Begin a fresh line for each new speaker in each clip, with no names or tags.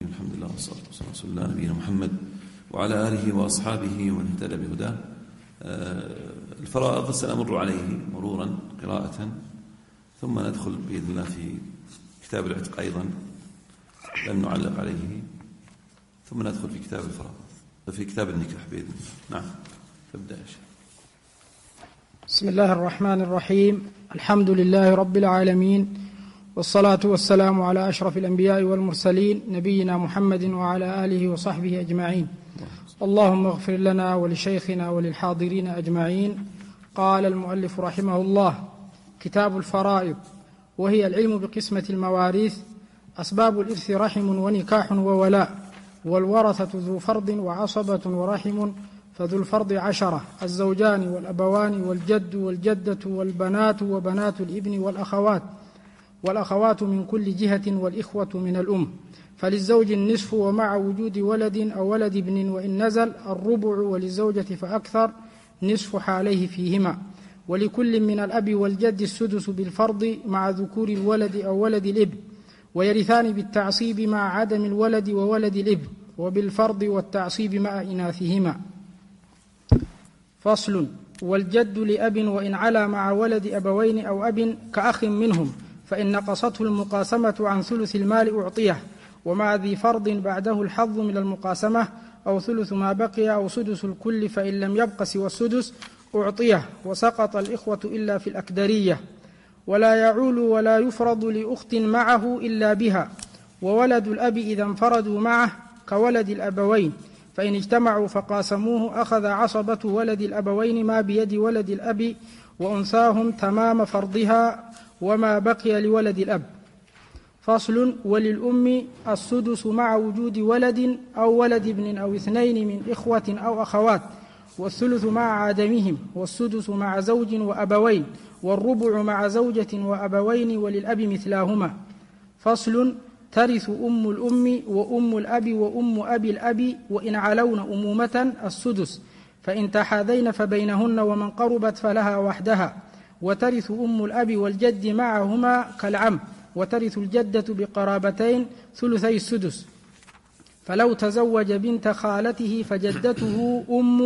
الرحيم. الحمد لله والصلاة والسلام على رسول الله نبينا محمد وعلى آله وأصحابه ومن اهتدى بهداه. الفرائض سنمر عليه مرورا قراءة، ثم ندخل بإذن الله في كتاب العتق أيضا لن نعلق عليه، ثم ندخل في كتاب الفرائض في كتاب النكاح بإذن الله. نعم، تبدأ يا شيخ.
بسم الله الرحمن الرحيم. الحمد لله رب العالمين، والصلاة والسلام على أشرف الأنبياء والمرسلين نبينا محمد وعلى آله وصحبه أجمعين. اللهم اغفر لنا ولشيخنا وللحاضرين أجمعين. قال المؤلف رحمه الله: كتاب الفرائض، وهي العلم بقسمة المواريث. أسباب الإرث رحم ونكاح وولاء، والورثة ذو فرض وعصبة ورحم، فذو الفرض 10: الزوجان والأبوان والجد والجدة والبنات وبنات الابن والأخوات من كل جهة والإخوة من الأم. فللزوج النصف ومع وجود ولد أو ولد ابن وإن نزل الربع، وللزوجة فأكثر نصف حاليه فيهما. ولكل من الأب والجد السدس بالفرض مع ذكور الولد أو ولد الابن، ويرثان بالتعصيب مع عدم الولد وولد الابن، وبالفرض والتعصيب مع إناثهما. فصل: والجد لأب وإن علا مع ولد أبوين أو أب كأخ منهم، فإن نقصته المقاسمة عن ثلث المال أعطيه، ومع ذي فرض بعده الحظ من المقاسمة أو ثلث ما بقي أو سدس الكل، فإن لم يبق سوى السدس أعطيه. وسقط الإخوة إلا في الأكدرية. ولا يعول ولا يفرض لأخت معه إلا بها. وولد الأب إذا انفردوا معه كولد الأبوين، فإن اجتمعوا فقاسموه أخذ عصبة ولد الأبوين ما بيد ولد الأب وأنثاهم تمام فرضها وما بقي لولد الأب. فصل: وللأم السدس مع وجود ولد أو ولد ابن أو اثنين من إخوة أو أخوات، والثلث مع عدمهم، والسدس مع زوج وأبوين، والربع مع زوجة وأبوين، وللأب مثلاهما. فصل: ترث أم الأم وأم الأب وأم أبي الأب وإن علون أمومة السدس، فإن تحاذين فبينهن، ومن قربت فلها وحدها. وترث أم الأب والجد معهما كالعم، وترث الجدة بقرابتين ثلثي السدس. فلو تزوج بنت خالته فجدته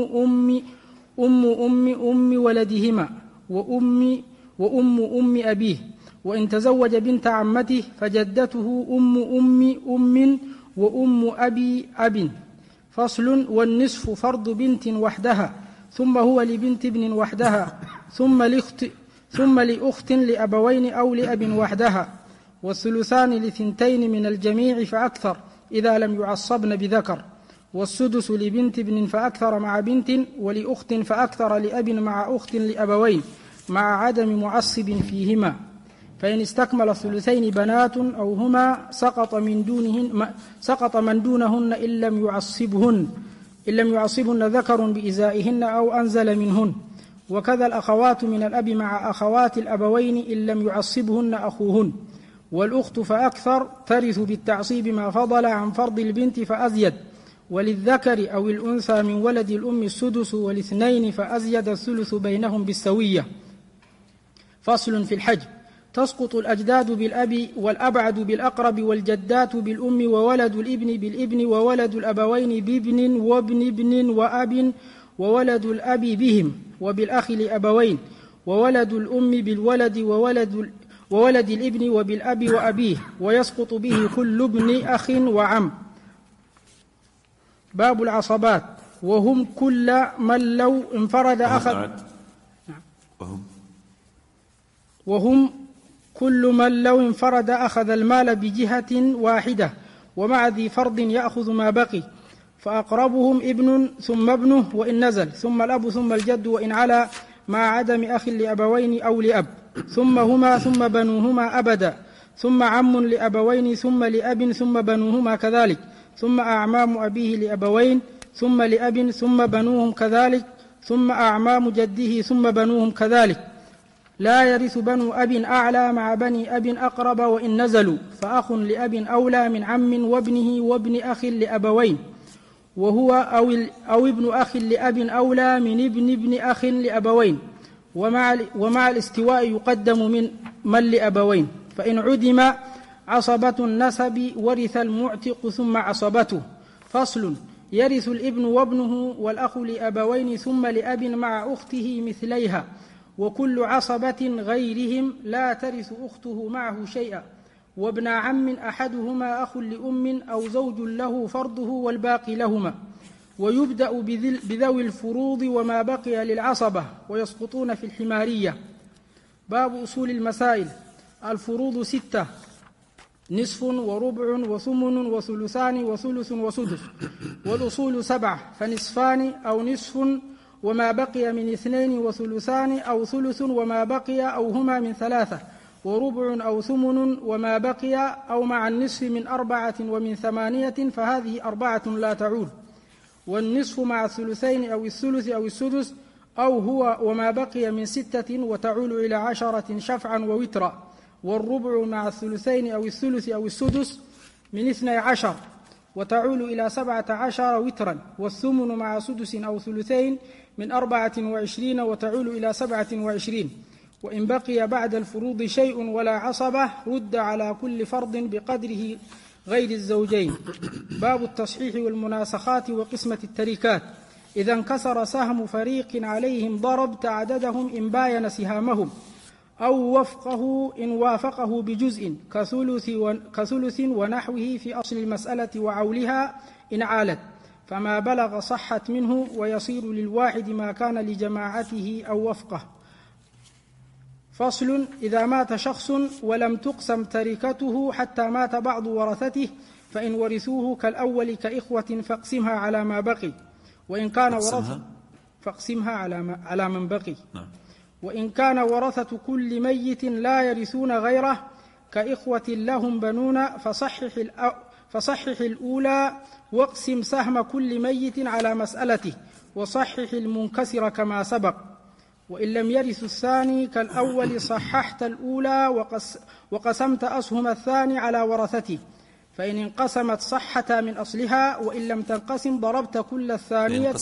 أم ولدهما وأم أبيه، وإن تزوج بنت عمته فجدته أم وأم أبي أب. فصل: والنصف فرض بنت وحدها، ثم هو لبنت ابن وحدها، ثم لأخت لأبوين أو لأب وحدها. والثلثان لثنتين من الجميع فأكثر إذا لم يعصبن بذكر. والسدس لبنت ابن فأكثر مع بنت، ولأخت فأكثر لأب مع أخت لأبوين مع عدم معصب فيهما. فإن استكمل الثلثين بنات أو هما سقط من دونهن إن لم يعصبهن ذكر بإزائهن أو أنزل منهن. وكذا الأخوات من الأب مع أخوات الأبوين إن لم يعصبهن أخوهن. والأخت فأكثر ترث بالتعصيب ما فضل عن فرض البنت فأزيد. وللذكر أو الأنثى من ولد الأم السدس، والاثنين فأزيد الثلث بينهم بالسوية. فصل: في الحج: تسقط الأجداد بالأب والأبعد بالأقرب، والجدات بالأم، وولد الابن بالابن، وولد الأبوين بابن وابن ابن وأب، وولد الأب بهم، وبالأخ لأبوين، وولد الأم بالولد، وولد الابن وبالأب وأبيه، ويسقط به كل ابن أخ وعم. باب العصبات: وهم كل من لو انفرد أخذ كل من لو انفرد أخذ المال بجهة واحدة، ومع ذي فرض يأخذ ما بقي. فأقربهم ابن ثم ابنه وإن نزل، ثم الأب ثم الجد وإن علا، مع عدم أخ لأبوين أو لأب، ثم هما ثم بنوهما أبدا، ثم عم لأبوين ثم لأب ثم بنوهما كذلك، ثم أعمام أبيه لأبوين ثم لأب ثم بنوهم كذلك، ثم أعمام جده ثم بنوهم كذلك. لا يرث بنو أب أعلى مع بني أب أقرب وإن نزلوا، فأخ لأب أولى من عم وابنه وابن أخ لأبوين، وهو أو ابن أخ لأب أولى من ابن أخ لأبوين. ومع الاستواء يقدم من لأبوين. فإن عدم عصبة النسب ورث المعتق ثم عصبته. فصل: يرث الابن وابنه والأخ لأبوين ثم لأب مع أخته مثليها، وكل عصبة غيرهم لا ترث أخته معه شيئا، وابن عم أحدهما أخ لأم أو زوج له فرضه والباقي لهما. ويبدأ بذوي الفروض وما بقي للعصبة، ويسقطون في الحمارية. باب أصول المسائل. الفروض 6: نصف وربع وثمن وثلثان وثلث وسدس. والأصول 7، فنصفان أو نصف وما بقي من 2 وثلثان أو ثلث وما بقي أو هما من 3، وربع أو ثمن وما بقي أو مع النصف من 4 ومن 8، فهذه 4 لا تعود. والنصف مع الثلثين أو الثلث أو السدس، أو هو وما بقي من 6 وتعول إلى 10 شفعا ووترا. والربع مع الثلثين أو الثلث أو السدس من 12 وتعول إلى 17 وترا. والثمن مع سدس أو ثلثين من 24 وتعول إلى 27. وإن بقي بعد الفروض شيء ولا عصبة رد على كل فرض بقدره غير الزوجين. باب التصحيح والمناسخات وقسمة التركات. إذا انكسر سهم فريق عليهم ضربت عددهم إن باين سهامهم، أو وفقه إن وافقه بجزء كثلث ونحوه في أصل المسألة وعولها إن عالت، فما بلغ صحت منه، ويصير للواحد ما كان لجماعته أو وفقه. فصل: إذا مات شخص ولم تقسم تركته حتى مات بعض ورثته، فإن ورثوه كالأول كإخوة فاقسمها على ما بقي، وإن كان فاقسمها على من بقي. وإن كان ورثة كل ميت لا يرثون غيره كإخوة لهم بنون، فصحح الأولى واقسم سهم كل ميت على مسألته، وصحح المنكسر كما سبق. وإن لم يرث الثاني كالأول صححت الأولى وقسمت أسهم الثاني على ورثته، فإن انقسمت صحتا من أصلها، وإن لم تنقسم ضربت كل الثانية.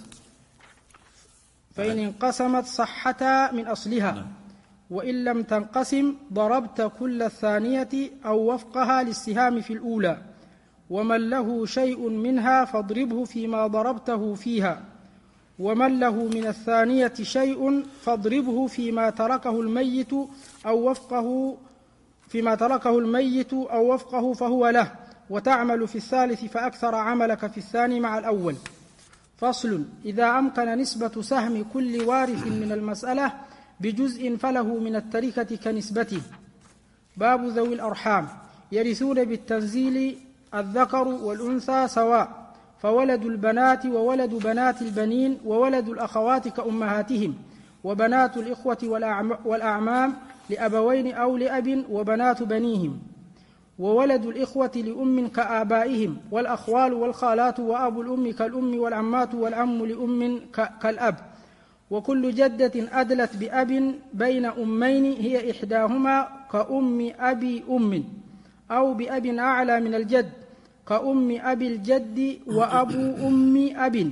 فإن انقسمت صحتا من أصلها، وإن لم تنقسم ضربت كل الثانية أو وفقها للسهام في الأولى. ومن له شيء منها فاضربه فيما ضربته فيها، ومن له من الثانية شيء فاضربه فيما تركه الميت أو وفقه فهو له، وتعمل في الثالث فأكثر عملك في الثاني مع الأول. فصل: إذا أمكن نسبة سهم كل وارث من المسألة بجزء فله من التركة كنسبته. باب ذوي الأرحام. يرثون بالتنزيل الذكر والأنثى سواء، فولد البنات وولد بنات البنين وولد الأخوات كأمهاتهم، وبنات الإخوة والأعمام لأبوين أو لأب وبنات بنيهم، وولد الإخوة لأم كآبائهم، والأخوال والخالات وأبو الأم كالأم، والعمات والعم لأم كالأب. وكل جدة أدلت بأب بين أمين هي إحداهما كأم أبي أم، أو بأب أعلى من الجد كأم أبي الجد وأبو أم أب،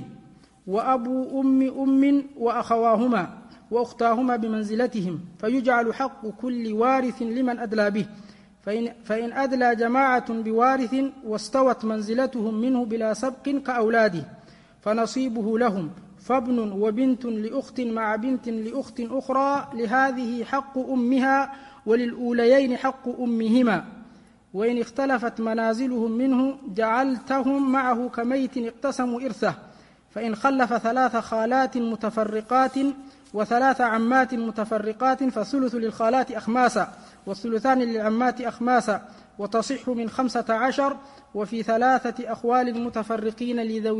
وأبو أم وأخواهما وأختاهما بمنزلتهم، فيجعل حق كل وارث لمن أدلى به. فإن أدلى جماعة بوارث واستوت منزلتهم منه بلا سبق كأولاده فنصيبه لهم، فابن وبنت لأخت مع بنت لأخت أخرى، لهذه حق أمها وللأوليين حق أمهما. وإن اختلفت منازلهم منه جعلتهم معه كميت اقتسموا إرثه. فإن خلف 3 خالات متفرقات و3 عمات متفرقات فالثلث للخالات أخماسا، والثلثان للعمات أخماسا، وتصح من 15. وفي 3 أخوال متفرقين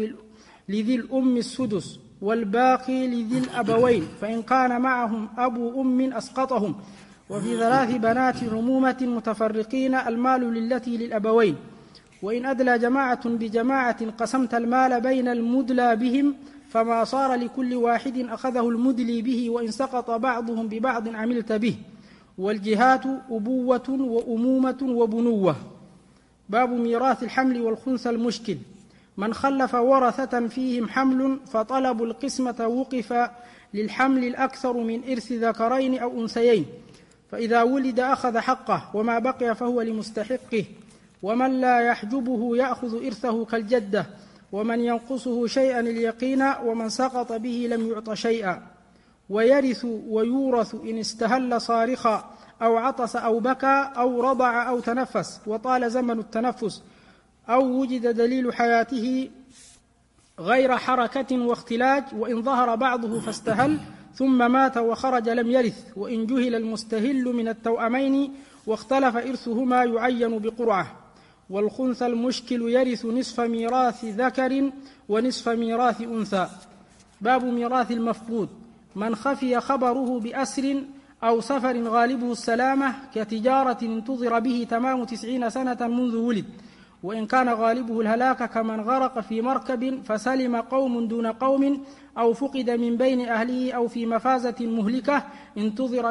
لذي الأم السدس، والباقي لذي الأبوين، فإن كان معهم أبو أم أسقطهم. وفي 3 بنات عمومة متفرقين المال للتي للأبوين. وإن أدلى جماعة بجماعة قسمت المال بين المدلى بهم، فما صار لكل واحد أخذه المدلي به، وإن سقط بعضهم ببعض عملت به. والجهات أبوة وأمومة وبنوة. باب ميراث الحمل والخنثى المشكل. من خلف ورثة فيهم حمل فطلب القسمة وقف للحمل الأكثر من إرث ذكرين أو أنثيين، فإذا ولد أخذ حقه، وما بقي فهو لمستحقه. ومن لا يحجبه يأخذ إرثه كالجدة، ومن ينقصه شيئا اليقين، ومن سقط به لم يعط شيئا. ويرث ويورث إن استهل صارخا أو عطس أو بكى أو رضع أو تنفس وطال زمن التنفس، أو وجد دليل حياته غير حركة واختلاج، وإن ظهر بعضه فاستهل ثم مات وخرج لم يرث. وإن جهل المستهل من التوأمين واختلف إرثهما يعين بقرعة. والخنثى المشكل يرث نصف ميراث ذكر ونصف ميراث أنثى. باب ميراث المفقود: من خفي خبره بأسر أو سفر غالبه السلامة، كتجارة انتظر به تمام 90 سنة منذ ولد، وإن كان غالبه الهلاك، كمن غرق في مركب فسلم قوم دون قوم، أو فقد من بين أهله، أو في مفازة مهلكة انتظر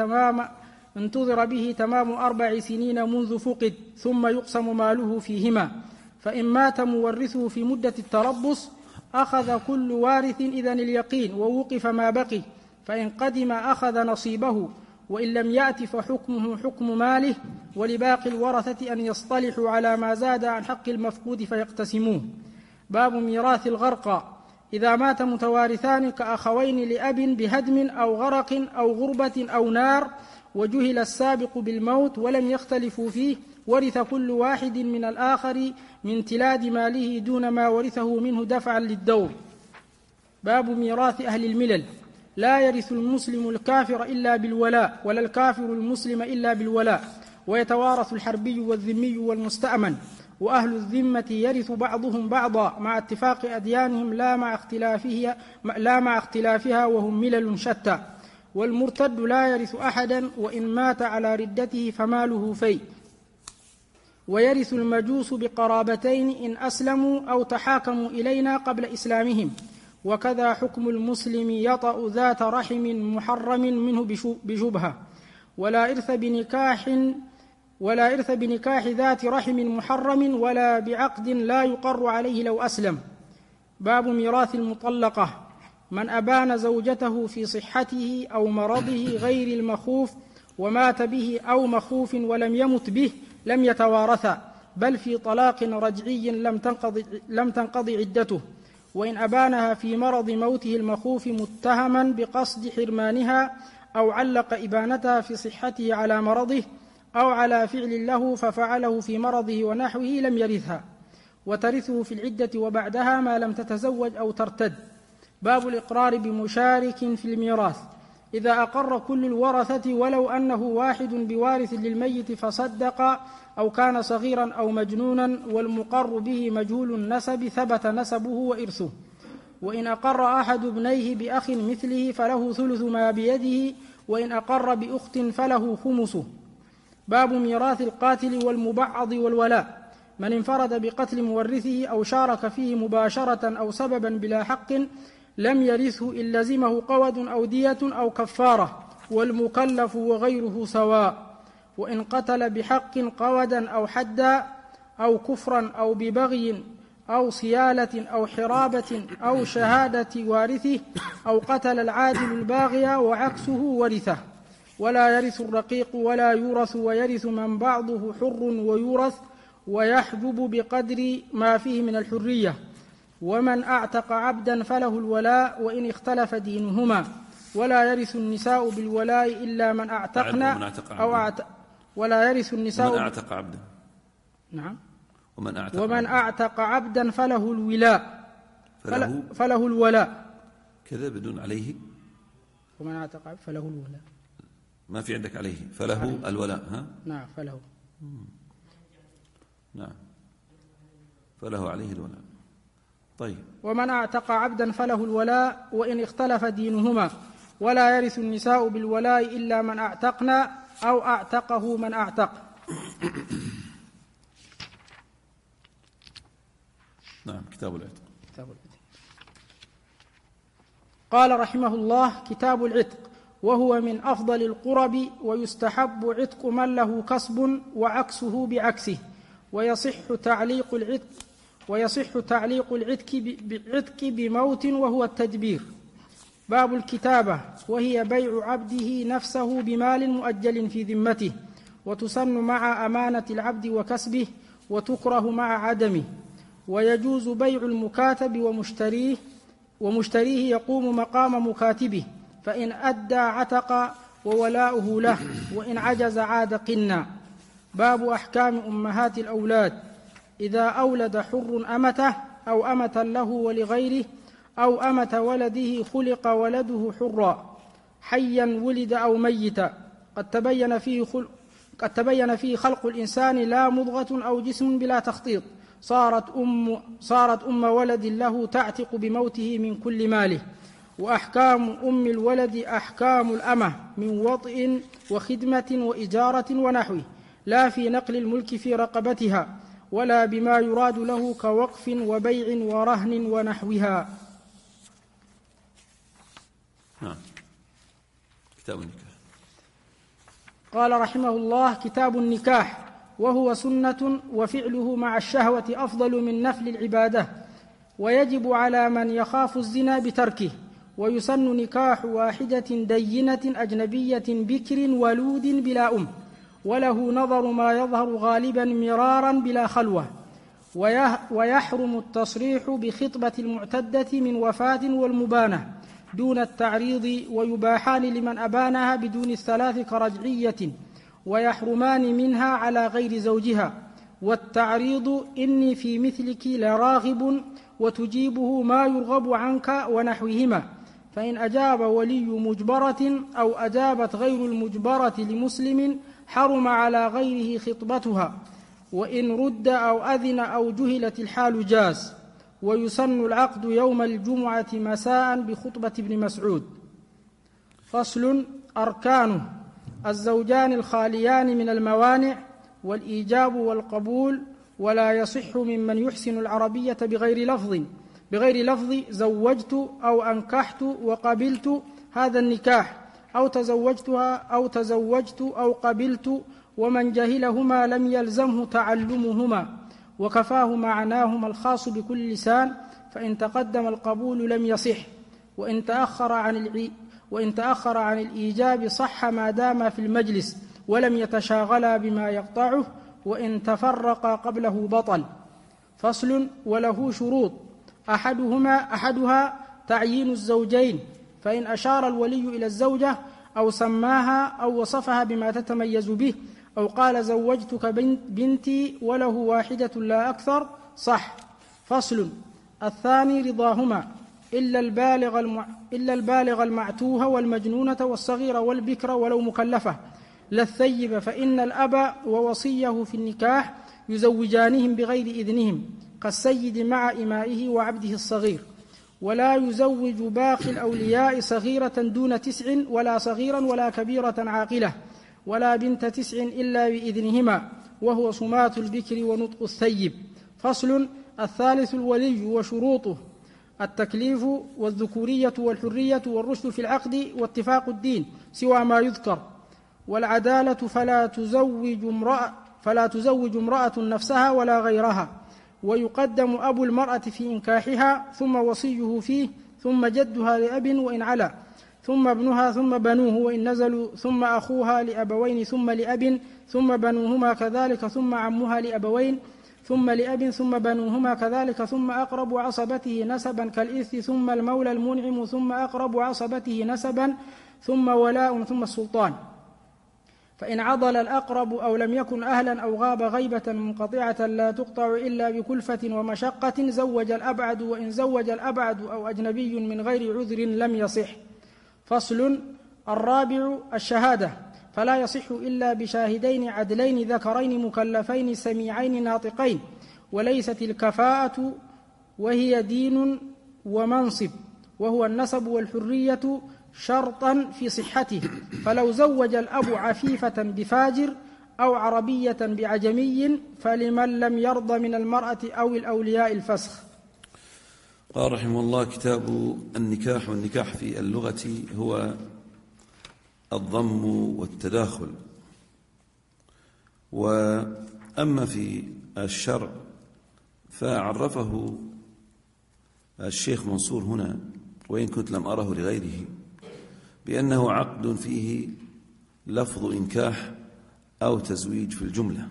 به تمام 4 سنين منذ فقد، ثم يقسم ماله فيهما. فإن مات مورثه في مدة التربص أخذ كل وارث إذن اليقين، ووقف ما بقي، فإن قدم أخذ نصيبه، وإن لم يأت فحكمه حكم ماله، ولباقي الورثة أن يصطلحوا على ما زاد عن حق المفقود فيقتسموه. باب ميراث الغرقى: إذا مات متوارثان كأخوين لأب بهدم أو غرق أو غربة أو نار، وجهل السابق بالموت ولم يختلفوا فيه، ورث كل واحد من الآخر من تلاد ماله دون ما ورثه منه دفعا للدور. باب ميراث أهل الملل: لا يرث المسلم الكافر إلا بالولاء، ولا الكافر المسلم إلا بالولاء، ويتوارث الحربي والذمي والمستأمن. وأهل الذمة يرث بعضهم بعضا مع اتفاق أديانهم لا مع اختلافها، وهم ملل شتى. والمرتد لا يرث أحدا، وإن مات على ردته فماله في. ويرث المجوس بقرابتين إن أسلموا أو تحاكموا إلينا قبل إسلامهم. وكذا حكم المسلم يطأ ذات رحم محرم منه بشبهة. ولا إرث بنكاح ذات رحم محرم، ولا بعقد لا يقر عليه لو أسلم. باب ميراث المطلقة: من أبان زوجته في صحته أو مرضه غير المخوف ومات به أو مخوف ولم يمت به لم يتوارثا، بل في طلاق رجعي لم تنقضي عدته. وإن أبانها في مرض موته المخوف متهما بقصد حرمانها، أو علق إبانتها في صحته على مرضه أو على فعل له ففعله في مرضه ونحوه، لم يرثها، وترثه في العدة وبعدها ما لم تتزوج أو ترتد. باب الإقرار بمشارك في الميراث: إذا أقر كل الورثة ولو أنه واحد بوارث للميت فصدق، أو كان صغيرا أو مجنونا، والمقر به مجهول النسب، ثبت نسبه وإرثه. وإن أقر أحد ابنيه بأخ مثله فله ثلث ما بيده، وإن أقر بأخت فله خمسه. باب ميراث القاتل والمبعض والولاء: من انفرد بقتل مورثه أو شارك فيه مباشرة أو سببا بلا حق لم يرثه إن لزمه قود أو دية أو كفارة، والمكلف وغيره سواء. وإن قتل بحق قودا أو حدا أو كفرا أو ببغي أو صيالة أو حرابة أو شهادة وارثه، أو قتل العادل الباغي وعكسه ورثه. ولا يرث الرقيق ولا يورث، ويرث من بعضه حر ويورث، ويحجب بقدر ما فيه من الحرية. ومن أعتق عبدا فله الولاء وإن اختلف دينهما. ولا يرث النساء بالولاء إلا من أعتقنا ولا يرث النساء
ومن أعتق عبدا.
نعم.
ومن
أعتق عبدا فله الولاء فله الولاء
كذا بدون عليه.
ومن أعتق عبدا فله الولاء،
ما في عندك عليه، فله الولاء. ها؟
نعم فله.
نعم فله عليه الولاء. طيب.
ومن أعتق عبدا فله الولاء وإن اختلف دينهما. ولا يرث النساء بالولاء إلا من أعتقنا أو أعتقه من أعتق.
نعم. كتاب العتق.
قال رحمه الله: كتاب العتق، وهو من أفضل القرب، ويستحب عتق من له كسب وعكسه بعكسه، ويصح تعليق العتق بعتق بموت وهو التدبير. باب الكتابة، وهي بيع عبده نفسه بمال مؤجل في ذمته، وتسن مع أمانة العبد وكسبه، وتكره مع عدمه. ويجوز بيع المكاتب ومشتريه يقوم مقام مكاتبه، فإن أدى عتق وولاؤه له، وإن عجز عاد قنا. باب أحكام أمهات الأولاد. إذا أولد حر أمته أو أمة له ولغيره أو أمة ولده خلق ولده حرا حيا ولد أو ميتا، قد تبين فيه خلق الإنسان لا مضغة أو جسم بلا تخطيط، صارت أم ولد له تعتق بموته من كل ماله. وأحكام أم الولد أحكام الأمة من وطئ وخدمة وإجارة ونحوه، لا في نقل الملك في رقبتها، ولا بما يراد له كوقف وبيع ورهن ونحوها.
نعم. كتاب النكاح.
قال رحمه الله: كتاب النكاح، وهو سنة، وفعله مع الشهوة أفضل من نفل العبادة، ويجب على من يخاف الزنا بتركه. ويسن نكاح واحدة دينة أجنبية بكر ولود بلا أم، وله نظر ما يظهر غالبا مرارا بلا خلوة. ويحرم التصريح بخطبة المعتدة من وفاة والمبانة دون التعريض، ويباحان لمن أبانها بدون الثلاث كرجعية، ويحرمان منها على غير زوجها. والتعريض إني في مثلك لراغب، وتجيبه ما يرغب عنك ونحوهما. فإن أجاب ولي مجبرة أو أجابت غير المجبرة لمسلم حرم على غيره خطبتها، وإن رد أو أذن أو جهلت الحال جاز. ويسن العقد يوم الجمعة مساء بخطبة ابن مسعود. فصل. أركانه: الزوجان الخاليان من الموانع، والإيجاب والقبول، ولا يصح ممن يحسن العربية بغير لفظ زوجت أو أنكحت وقبلت هذا النكاح، أو تزوجتها أو تزوجت أو قبلت، ومن جهلهما لم يلزمه تعلمهما، وكفاه معناهما الخاص بكل لسان، فإن تقدم القبول لم يصح، وإن تأخر عن الإيجاب صح ما دام في المجلس ولم يتشاغلا بما يقطعه، وإن تفرقا قبله بطل. فصل. وله شروط: أحدها تعيين الزوجين، فإن أشار الولي إلى الزوجة أو سماها أو وصفها بما تتميز به أو قال زوجتك بنتي وله واحدة لا أكثر صح. فصل. الثاني رضاهما إلا البالغ المعتوه والمجنونة والصغير والبكر ولو مكلفة، لا الثيب، فإن الأب ووصيه في النكاح يزوجانهم بغير إذنهم، كالسيد مع إمائه وعبده الصغير. ولا يزوج باقي الأولياء صغيرة دون 9 ولا صغيرا ولا كبيرة عاقلة ولا بنت 9 إلا بإذنهما، وهو صمات البكر ونطق الثيب. فصل. الثالث الولي وشروطه: التكليف والذكورية والحرية والرشد في العقد واتفاق الدين سوى ما يذكر، والعدالة فلا تزوج امرأة نفسها ولا غيرها، ويقدم أبو المرأة في إنكاحها ثم وصيه فيه ثم جدها لأب وإن علا، ثم ابنها ثم بنوه وإن نزلوا، ثم أخوها لأبوين ثم لأب، ثم بنوهما كذلك، ثم عمها لأبوين ثم لأب، ثم بنوهما كذلك، ثم أقرب عصبته نسبا كالإرث، ثم المولى المنعم، ثم أقرب عصبته نسبا، ثم ولاء، ثم السلطان. فإن عضل الأقرب أو لم يكن أهلا أو غاب غيبة منقطعة لا تقطع إلا بكلفة ومشقة زوج الأبعد، وإن زوج الأبعد أو أجنبي من غير عذر لم يصح. فصل. الرابع الشهادة، فلا يصح إلا بشاهدين عدلين ذكرين مكلفين سميعين ناطقين، وليست الكفاءة وهي دين ومنصب، وهو النسب والحرية شرطا في صحته، فلو زوج الأب عفيفة بفاجر أو عربية بعجمي فلمن لم يرض من المرأة أو الأولياء الفسخ.
قال رحمه الله: كتاب النكاح. والنكاح في اللغة هو الضم والتداخل، وأما في الشرع فعرفه الشيخ منصور هنا وإن كنت لم أره لغيره، بأنه عقد فيه لفظ إنكاح أو تزويج في الجملة.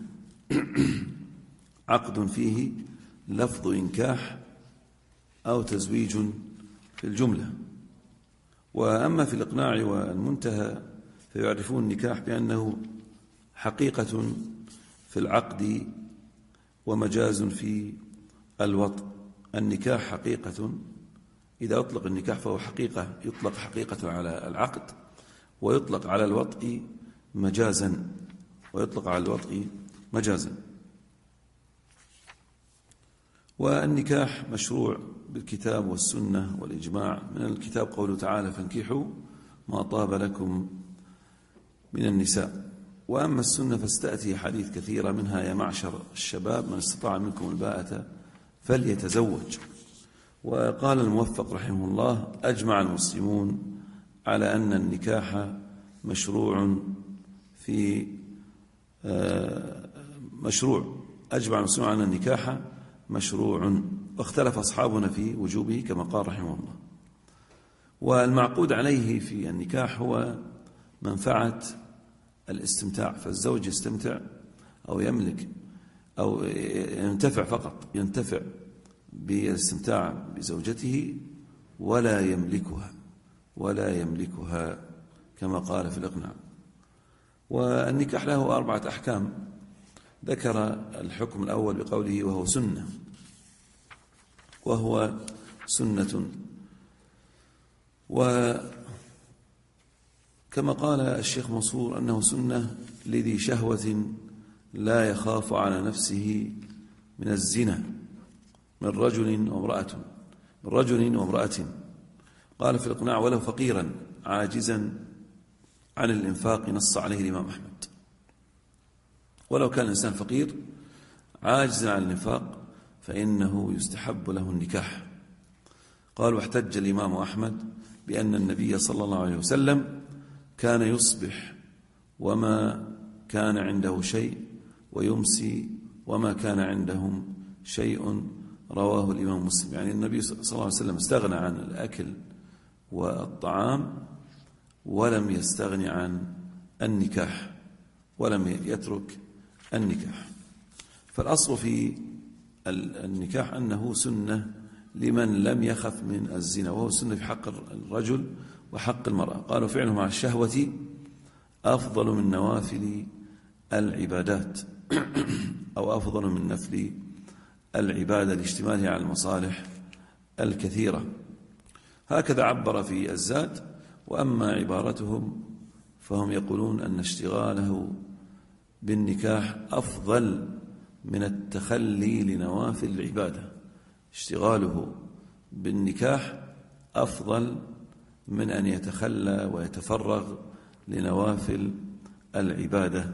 عقد فيه لفظ إنكاح أو تزويج في الجملة. وأما في الإقناع والمنتهى فيعرفون النكاح بأنه حقيقة في العقد ومجاز في الوطء. النكاح حقيقة، إذا أطلق النكاح فهو حقيقة، يطلق حقيقة على العقد، ويطلق على الوطء مجازا، والنكاح مشروع بالكتاب والسنة والإجماع. من الكتاب قوله تعالى: فانكحوا ما طاب لكم من النساء. وأما السنة فاستأتي حديث كثيرة، منها: يا معشر الشباب من استطاع منكم الباءة فليتزوج. وقال الموفق رحمه الله: أجمع المسلمون على أن النكاح مشروع أجمع المسلمون على أن النكاح مشروع، واختلف أصحابنا في وجوبه كما قال رحمه الله. والمعقود عليه في النكاح هو منفعة الاستمتاع، فالزوج يستمتع أو يملك أو ينتفع فقط، ينتفع بالاستمتاع بزوجته ولا يملكها كما قال في الإقناع. والنكاح له 4 أحكام. ذكر الحكم الأول بقوله: وهو سنة. وكما قال الشيخ منصور أنه سنة لذي شهوة لا يخاف على نفسه من الزنا من رجل وامرأة. قال في الإقناع: ولو فقيرا عاجزا عن الإنفاق، نص عليه الإمام أحمد. ولو كان الإنسان فقير عاجزا عن الإنفاق فإنه يستحب له النكاح. قال: واحتج الإمام أحمد بأن النبي صلى الله عليه وسلم كان يصبح وما كان عنده شيء، ويمسي وما كان عندهم شيء، رواه الإمام مسلم. يعني النبي صلى الله عليه وسلم استغنى عن الأكل والطعام ولم يستغني عن النكاح، ولم يترك النكاح. فالأصل في النكاح أنه سنة لمن لم يخف من الزنا، وهو سنة في حق الرجل وحق المرأة. قالوا: فعله مع الشهوة أفضل من نوافل العبادات أو أفضل من نفل العبادة لاشتمالها على المصالح الكثيرة. هكذا عبر في الزاد. وأما عبارتهم فهم يقولون أن اشتغاله بالنكاح أفضل من التخلي لنوافل العبادة. اشتغاله بالنكاح أفضل من أن يتخلى ويتفرغ لنوافل العبادة.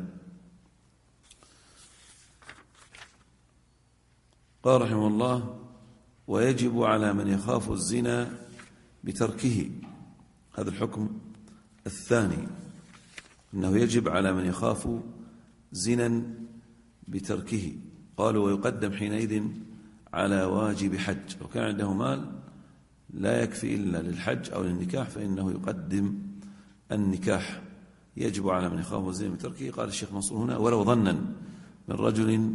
قال رحمه الله: ويجب على من يخاف الزنا بتركه. هذا الحكم الثاني، أنه يجب على من يخاف زنا بتركه. قالوا: ويقدم حينئذ على واجب حج. لو كان عنده مال لا يكفي إلا للحج أو للنكاح فإنه يقدم النكاح. يجب على من يخاف الزنا بتركه. قال الشيخ منصور هنا: ولو ظنا من رجل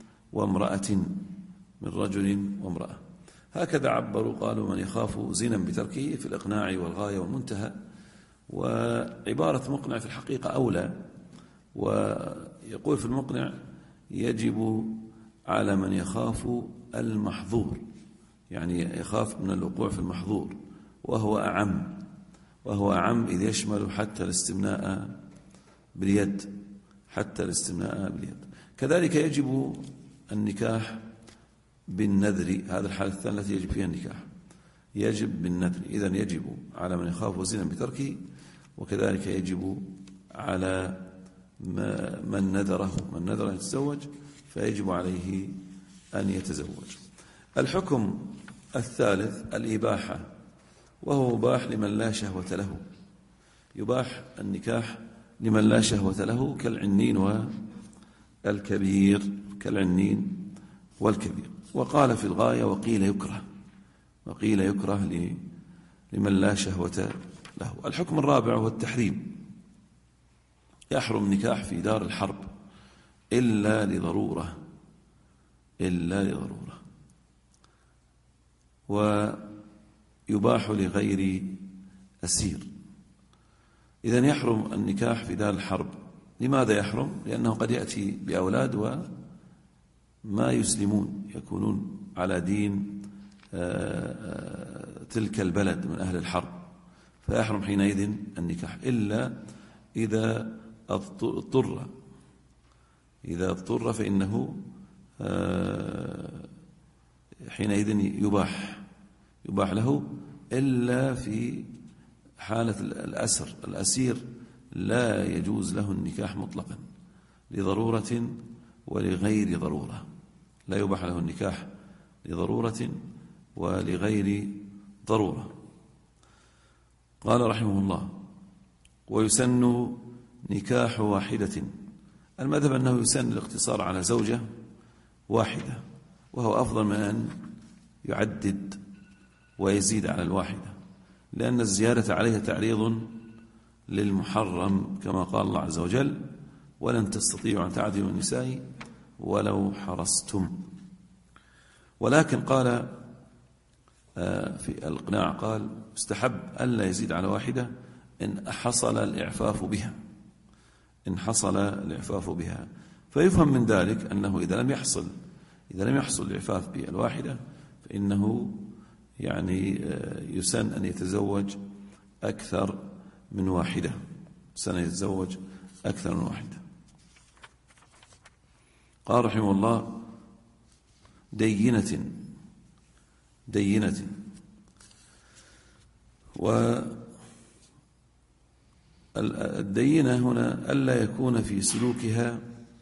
وامرأة. هكذا عبروا. قالوا: من يخاف زنا بتركه في الإقناع والغاية والمنتهى. وعبارة مقنع في الحقيقة أولى. ويقول في المقنع: يجب على من يخاف المحظور، يعني يخاف من الوقوع في المحظور، وهو أعم إذ يشمل حتى الاستمناء باليد. كذلك يجب النكاح بالنذر. هذا الحالة الثانية التي يجب فيها النكاح، يجب بالنذر. إذن يجب على من يخاف زنا بتركه، وكذلك يجب على من نذر يتزوج فيجب عليه أن يتزوج. الحكم الثالث الإباحة، وهو مباح لمن لا شهوة له. يباح النكاح لمن لا شهوة له كالعنين والكبير. وقال في الغاية: وقيل يكره لمن لا شهوة له. الحكم الرابع هو التحريم. يحرم النكاح في دار الحرب إلا لضرورة، ويباح لغير أسير. إذن يحرم النكاح في دار الحرب. لماذا يحرم؟ لأنه قد يأتي بأولاد وما يسلمون، يكونون على دين تلك البلد من أهل الحرب، فيحرم حينئذ النكاح إلا إذا اضطر فإنه حينئذ يباح له، إلا في حالة الأسير لا يجوز له النكاح مطلقا لضرورة ولغير ضرورة، لا يباح له النكاح لضرورة ولغير ضرورة. قال رحمه الله: ويسن نكاح واحدة. المذهب أنه يسن الاقتصار على زوجة واحدة، وهو أفضل من أن يعدد ويزيد على الواحدة، لأن الزيادة عليها تعريض للمحرم، كما قال الله عز وجل: ولن تستطيعوا أن تعدلوا النساء ولو حرصتم. ولكن قال في الإقناع، قال: استحب ألا يزيد على واحدة إن حصل الإعفاف بها. فيفهم من ذلك أنه إذا لم يحصل الإعفاف بالواحدة فإنه يعني يسن أن يتزوج أكثر من واحدة، قال رحمه الله: دينة. والدينة هنا ألا يكون في سلوكها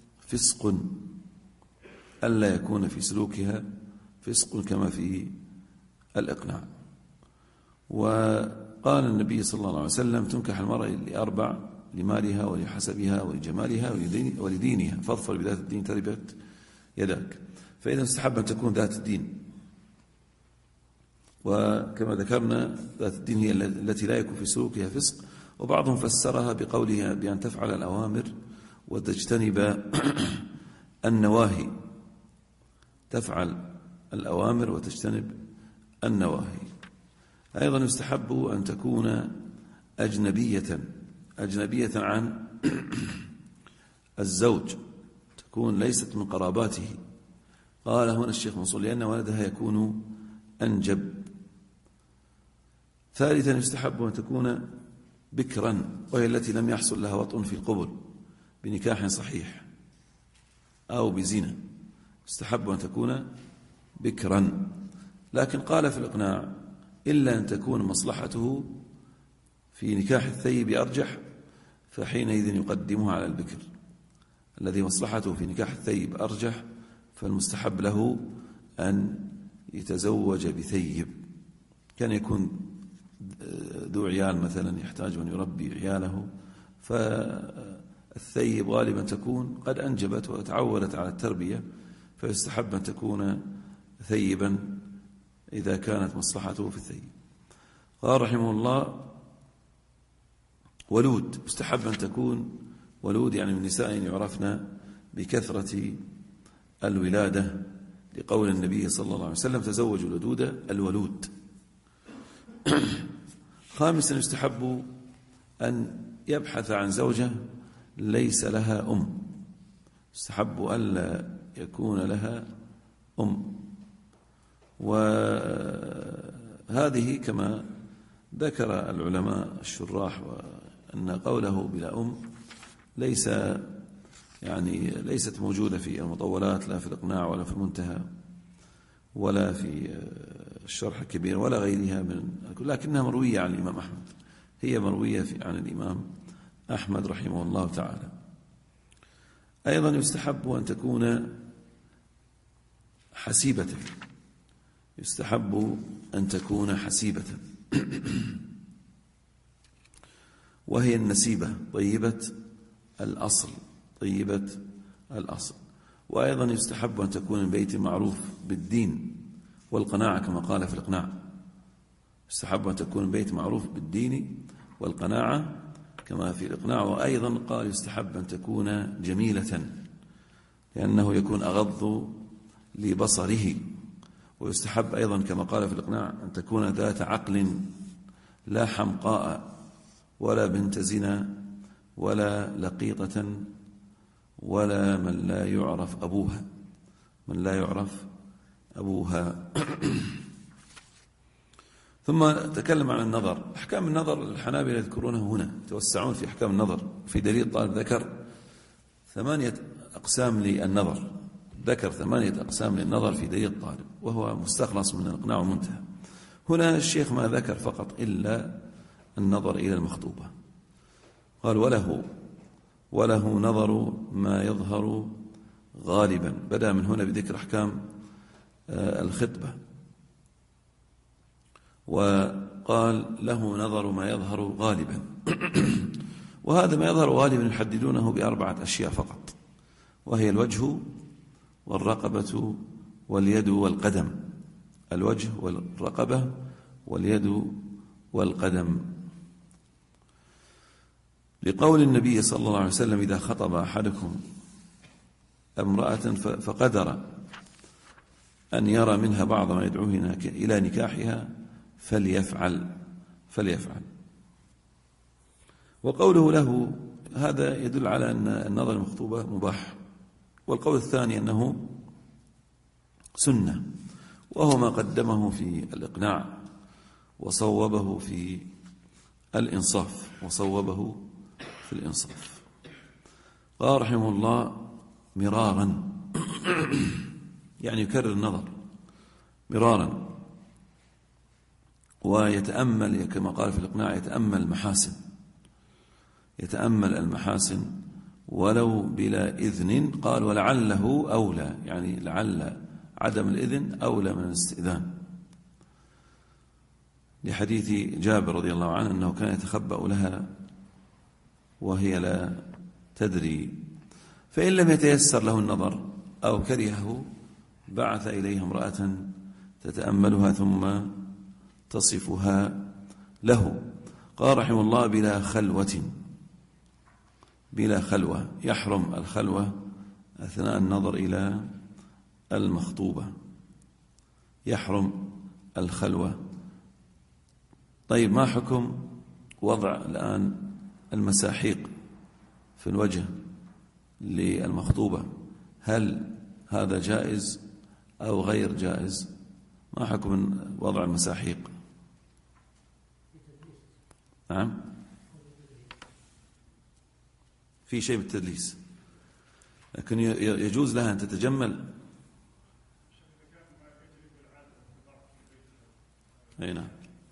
فسق كما في الإقناع. وقال النبي صلى الله عليه وسلم: تنكح المرأة لأربع: لمالها ولحسبها ولجمالها ولدينها، فاظفر بذات الدين تربت يداك. فإذا استحب أن تكون ذات الدين، وكما ذكرنا ذات الدين هي التي لا يكون في سلوكها فسق. وبعضهم فسرها بقولها بأن تفعل الأوامر وتجتنب النواهي، تفعل الأوامر وتجتنب النواهي. أيضا يستحب أن تكون أجنبية عن الزوج، تكون ليست من قراباته. قال هنا الشيخ منصور: لأن ولدها يكون أنجب. ثالثا يستحب أن تكون بكرا، وهي التي لم يحصل لها وطء في القبل بنكاح صحيح أو بزنا، يستحب أن تكون بكرا. لكن قال في الإقناع: إلا أن تكون مصلحته في نكاح الثيب أرجح، فحينئذ يقدمها على البكر. الذي مصلحته في نكاح الثيب أرجح، فالمستحب له أن يتزوج بثيب. كان يكون ذو عيال مثلا يحتاج أن يربي عياله، فالثيب غالبا تكون قد أنجبت وتعودت على التربية، فيستحب أن تكون ثيبا إذا كانت مصلحته في الثيب. قال رحمه الله: ولود. يستحب أن تكون ولود، يعني من نساء يعرفن بكثرة الولادة، لقول النبي صلى الله عليه وسلم: تزوجوا الولود. خامسا يستحب أن يبحث عن زوجة ليس لها يستحب ألا يكون لها وهذه كما ذكر العلماء الشراح، وأن قوله بلا ليست موجودة في المطولات، لا في الإقناع ولا في المنتهى ولا في الشرح الكبير ولا غيرها لكنها مروية عن الإمام أحمد، هي مروية عن الإمام أحمد رحمه الله تعالى. أيضا يستحب أن تكون حسيبة، وهي النسيبة طيبة الأصل. وأيضا يستحب أن تكون من بيت معروف بالدين والقناعة، كما قال في الإقناع: يستحب أن تكون البيت معروف بالدين والقناعة كما في الإقناع. وأيضا قال يستحب أن تكون جميلة لأنه يكون أغض لبصره. ويستحب أيضا كما قال في الإقناع أن تكون ذات عقل لا حمقاء ولا بنت زنا ولا لقيطة ولا من لا يعرف أبوها، من لا يعرف أبوها. ثم تكلم عن النظر. أحكام النظر الحنابلة يذكرونه هنا، يتوسعون في أحكام النظر. في دليل طالب ذكر 8 أقسام للنظر، ذكر 8 أقسام للنظر في دليل الطالب، وهو مستخلص من الإقناع ومنتهى. هنا الشيخ ما ذكر فقط إلا النظر إلى المخطوبة. قال وله نظر ما يظهر غالبا. بدأ من هنا بذكر أحكام الخطبة، وقال له نظر ما يظهر غالبا. وهذا ما يظهر غالبا يحددونه ب4 أشياء فقط، وهي الوجه والرقبة واليد والقدم. الوجه والرقبة واليد والقدم، لقول النبي صلى الله عليه وسلم إذا خطب أحدكم امرأة فقدر أن يرى منها بعض ما يدعوه إلى نكاحها فليفعل. وقوله له هذا يدل على أن النظر المخطوبة مباح. والقول الثاني أنه سنة، وهو ما قدمه في الإقناع وصوبه في الإنصاف. قال رحمه الله مرارا، يعني يكرر النظر مرارا، ويتأمل كما قال في الإقناع يتأمل المحاسن ولو بلا إذن. قال ولعله أولى، يعني لعل عدم الإذن أولى من الاستئذان، لحديث جابر رضي الله عنه أنه كان يتخبأ لها وهي لا تدري، فإن لم يتيسر له النظر أو كرهه بعث إليها امرأة تتأملها ثم تصفها له. قال رحمه الله بلا خلوة، يحرم الخلوة أثناء النظر إلى المخطوبة، يحرم الخلوة. طيب ما حكم وضع الآن المساحيق في الوجه للمخطوبة؟ هل هذا جائز أو غير جائز؟ ما حكم وضع المساحيق؟ نعم، في شيء بالتدليس، لكن يجوز لها أن تتجمل. أي نعم.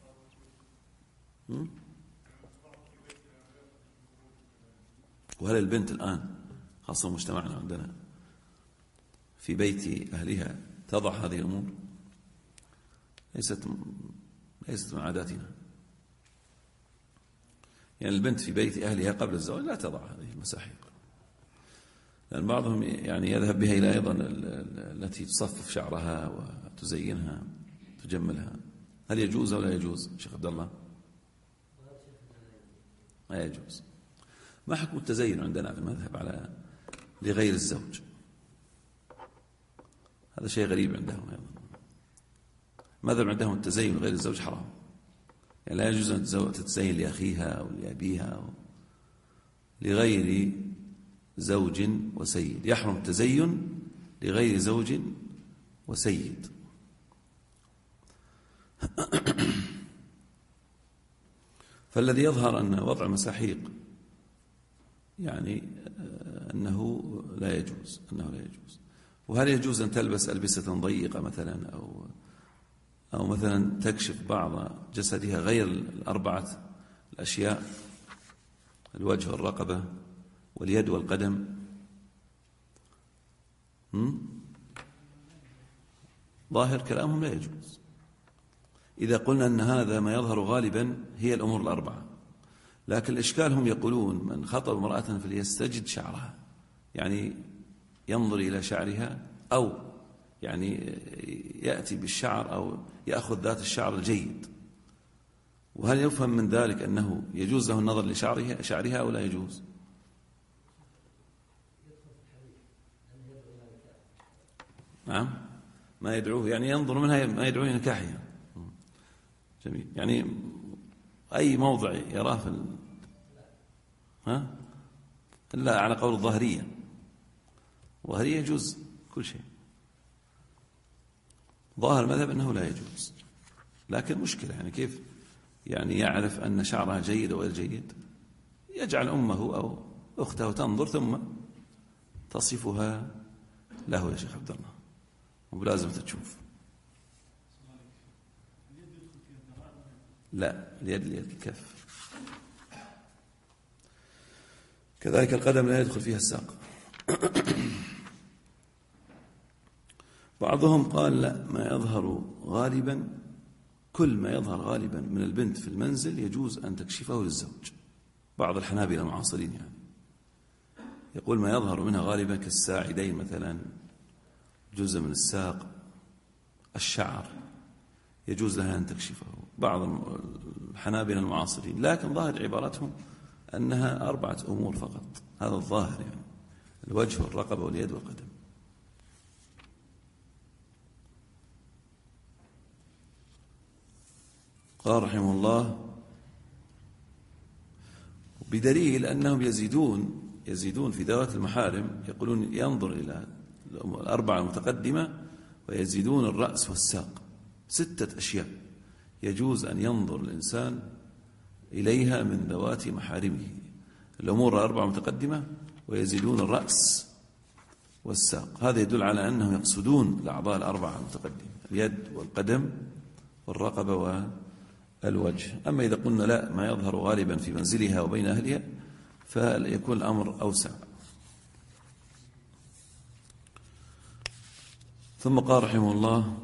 وهل البنت الآن خاصة مجتمعنا عندنا في بيت أهلها تضع هذه الأمور؟ ليست من عاداتنا. يعني البنت في بيت أهلها قبل الزواج لا تضع هذه المساحيق، لأن بعضهم يعني يذهب بها إلى أيضا التي تصفف شعرها وتزينها تجملها. هل يجوز أو لا يجوز شيخ عبد الله؟ لا يجوز. ما حكم التزين عندنا في المذهب على لغير الزوج؟ هذا شيء غريب عندهم أيضا. ماذا عندهم التزين لغير الزوج حرام، يعني لا يجوز أن تتزين لأخيها أو لأبيها أو لغير زوج وسيد. يحرم التزين لغير زوج وسيد. فالذي يظهر أن وضع مساحيق يعني أنه لا يجوز. وهل يجوز أن تلبس ألبسة ضيقة مثلا أو مثلا تكشف بعض جسدها غير 4 الأشياء، الوجه والرقبة واليد والقدم؟ ظاهر كلامهم لا يجوز. إذا قلنا أن هذا ما يظهر غالبا هي الأمور ال4، لكن الإشكال هم يقولون من خطب امرأة فليستجد شعرها، يعني ينظر إلى شعرها أو يعني يأتي بالشعر أو يأخذ ذات الشعر الجيد وهل يفهم من ذلك أنه يجوز له النظر لشعرها أو لا يجوز؟ نعم، ما يدعوه يعني ينظر منها ما يدعوه إلى نكاحها. جميل. يعني أي موضع يراه في إلا على قول الظاهرية يجوز كل شيء. ظاهر المذهب أنه لا يجوز، لكن مشكلة يعني كيف يعني يعرف أن شعرها جيد أو غير جيد؟ يجعل أمه أو أخته تنظر ثم تصفها له يا شيخ عبد الله، وبلازم تشوف. لا، اليد الكف. كذلك القدم لا يدخل فيها الساق. بعضهم قال لا، ما يظهر غالبا، كل ما يظهر غالبا من البنت في المنزل يجوز أن تكشفه للزوج. بعض الحنابلة المعاصرين يعني يقول ما يظهر منها غالبا كالساعدين مثلا، جزء من الساق، الشعر، يجوز لها أن تكشفه. بعض الحنابلة المعاصرين، لكن ظاهر عبارتهم أنها 4 أمور فقط، هذا الظاهر يعني الوجه والرقبة واليد والقدم. قال رحمه الله بدليل أنهم يزيدون في ذوات المحارم، يقولون ينظر إلى 4 المتقدمة ويزيدون الرأس والساق، 6 أشياء يجوز أن ينظر الإنسان إليها من ذوات محارمه. الأمور 4 متقدمة ويزيدون الرأس والساق، هذا يدل على أنهم يقصدون الأعضاء 4 المتقدمة، اليد والقدم والرقبة والوجه. أما إذا قلنا لا، ما يظهر غالبا في منزلها وبين أهلها، فيكون الأمر أوسع. ثم قال رحمه الله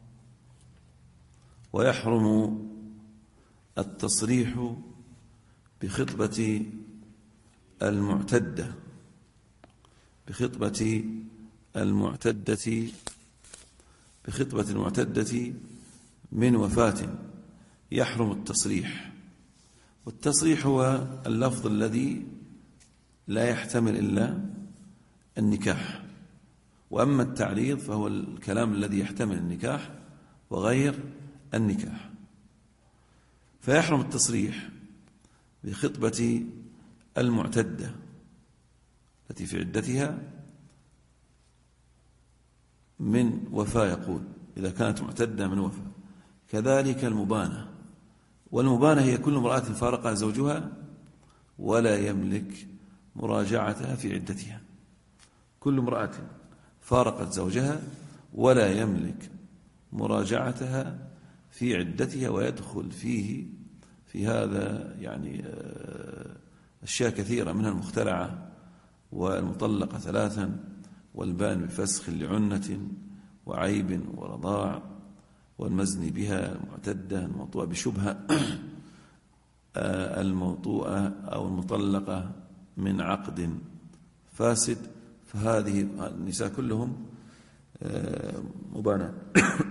ويحرم التصريح بخطبة المعتدة من وفاة، يحرم التصريح. والتصريح هو اللفظ الذي لا يحتمل إلا النكاح، وأما التعريض فهو الكلام الذي يحتمل النكاح وغير النكاح. فيحرم التصريح بخطبة المعتدة التي في عدتها من وفاة، يقول إذا كانت معتدة من وفاة. كذلك المبانة، والمبانة هي كل امرأة فارقها زوجها ولا يملك مراجعتها في عدتها، كل امرأة فارقت زوجها ولا يملك مراجعتها في عدتها. ويدخل في هذا يعني أشياء كثيرة، منها المختلعة والمطلقة 3، والبان بفسخ لعنة وعيب ورضاع، والمزني بها، المعتدة، الموطوءة بشبهة، الموطوءة أو المطلقة من عقد فاسد. فهذه النساء كلهم مبانات.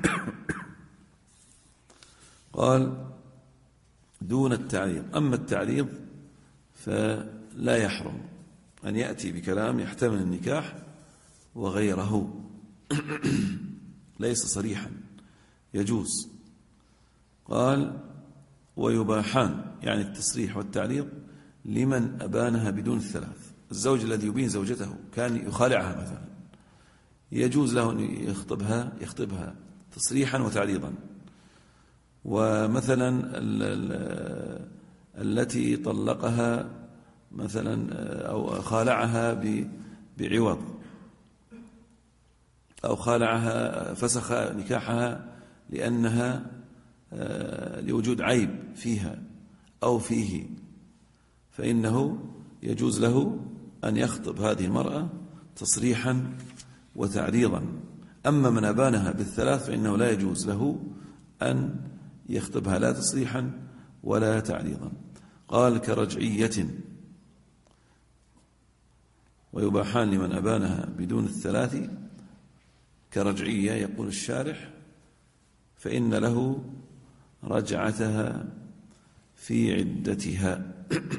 قال دون التعريض. أما التعريض فلا يحرم أن يأتي بكلام يحتمل النكاح وغيره، ليس صريحا، يجوز. قال ويباحان، يعني التصريح والتعريض، لمن أبانها بدون 3. الزوج الذي يبين زوجته كان يخالعها مثلا، يجوز له أن يخطبها تصريحا وتعريضا. ومثلا التي طلقها مثلا أو خالعها بعوض، أو خالعها فسخ نكاحها لأنها لوجود عيب فيها أو فيه، فإنه يجوز له أن يخطب هذه المرأة تصريحا وتعريضا. أما من أبانها بالثلاث فإنه لا يجوز له أن يخطبها لا تصريحا ولا تعريضا. قال كرجعية. ويباحان لمن أبانها بدون الثلاث كرجعية، يقول الشارح، فإن له رجعتها في عدتها.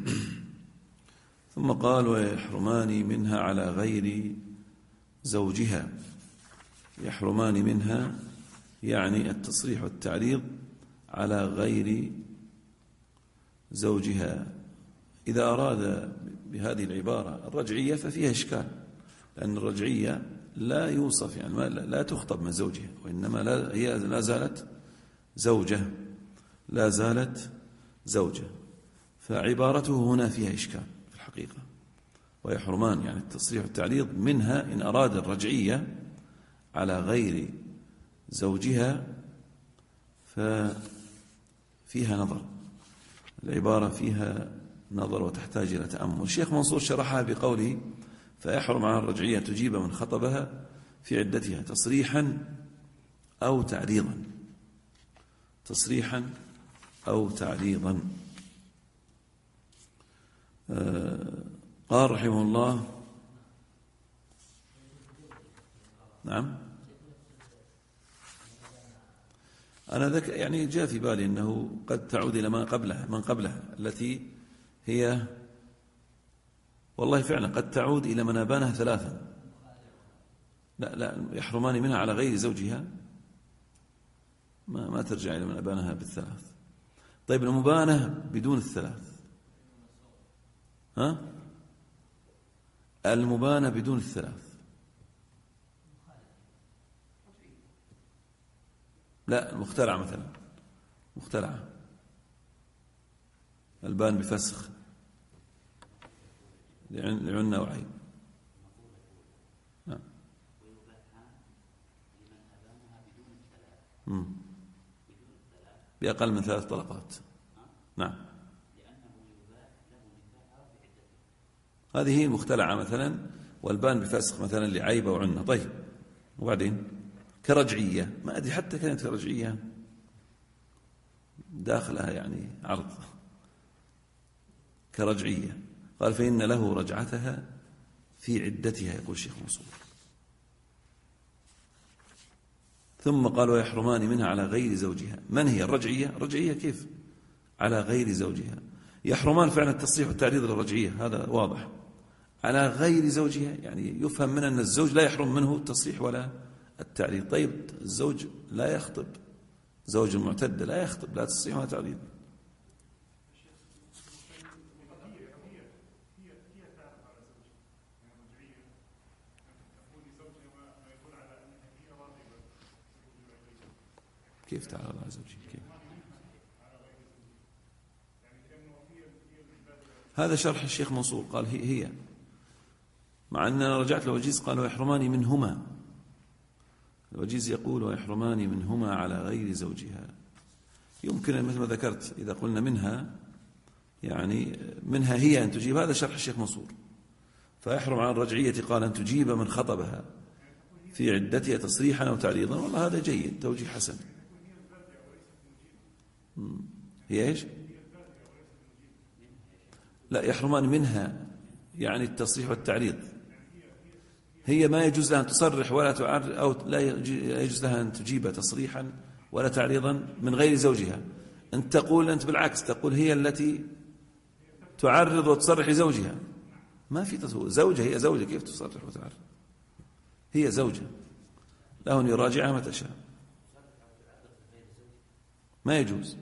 ثم قال ويحرمان منها على غير زوجها. يحرمان منها يعني التصريح والتعريض على غير زوجها. إذا أراد بهذه العبارة الرجعية ففيها إشكال، لأن الرجعية لا يوصف، يعني لا تخطب من زوجها، وإنما هي لا زالت زوجة، لا زالت زوجة. فعبارته هنا فيها إشكال في الحقيقة. ويحرمان يعني التصريح والتعريض منها إن أراد الرجعية على غير زوجها ففيها نظر، العبارة فيها نظر وتحتاج إلى تأمل. الشيخ منصور شرحها بقوله فيحرم على الرجعية تجيب من خطبها في عدتها تصريحا أو تعريضا، تصريحا أو تعريضا. قال رحمه الله نعم. أنا يعني جاء في بالي أنه قد تعود إلى من قبلها التي هي والله فعلا قد تعود إلى من أبانها ثلاثا. لا يحرمان منها على غير زوجها، ما ترجع إلى من أبانها بالثلاث. طيب المبانة بدون الثلاث، ها؟ المبانة بدون الثلاث، لا المخترعة مثلا، مخترعة البان بفسخ لعنة وعيب. نعم. بأقل من 3 طلقات. نعم. هذه هي المختلعة مثلا، والبان بفسخ مثلا لعيبة وعنة. طيب وبعدين كرجعية، ما أدري حتى كانت كرجعية داخلها يعني عرض كرجعية. قال فإن له رجعتها في عدتها، يقول الشيخ منصور. ثم قال ويحرمان منها على غير زوجها. من هي الرجعية؟ الرجعية كيف على غير زوجها؟ يحرمان فعلا التصريح والتعريض للرجعية، هذا واضح. على غير زوجها يعني يفهم من أن الزوج لا يحرم منه التصريح ولا التعريض. طيب الزوج لا يخطب، زوج المعتدة لا يخطب، لا تصريح ولا تعريض. كيف تعرض على زوجها؟ كيف؟ هذا شرح الشيخ منصور. قال هي مع أننا رجعت للوجيز قال ويحرمان منهما. الوجيز يقول ويحرمان منهما على غير زوجها. يمكن مثل ما ذكرت إذا قلنا منها يعني منها هي أن تجيب، هذا شرح الشيخ منصور. فيحرم على الرجعية قال أن تجيب من خطبها في عدتها تصريحا أو تعريضا. والله هذا جيد، توجيه حسن. هي إيش؟ لا يحرمان منها يعني التصريح والتعريض. هي ما يجوز لها أن تصرح ولا تعرض، أو لا يجوز لها أن تجيب تصريحا ولا تعريضا من غير زوجها. أنت تقول أنت بالعكس، تقول هي التي تعرض وتصرح لزوجها. ما في زوجة، هي زوجة كيف تصرح وتعرض؟ هي زوجة له أن يراجعها متى شاء، ما يجوز.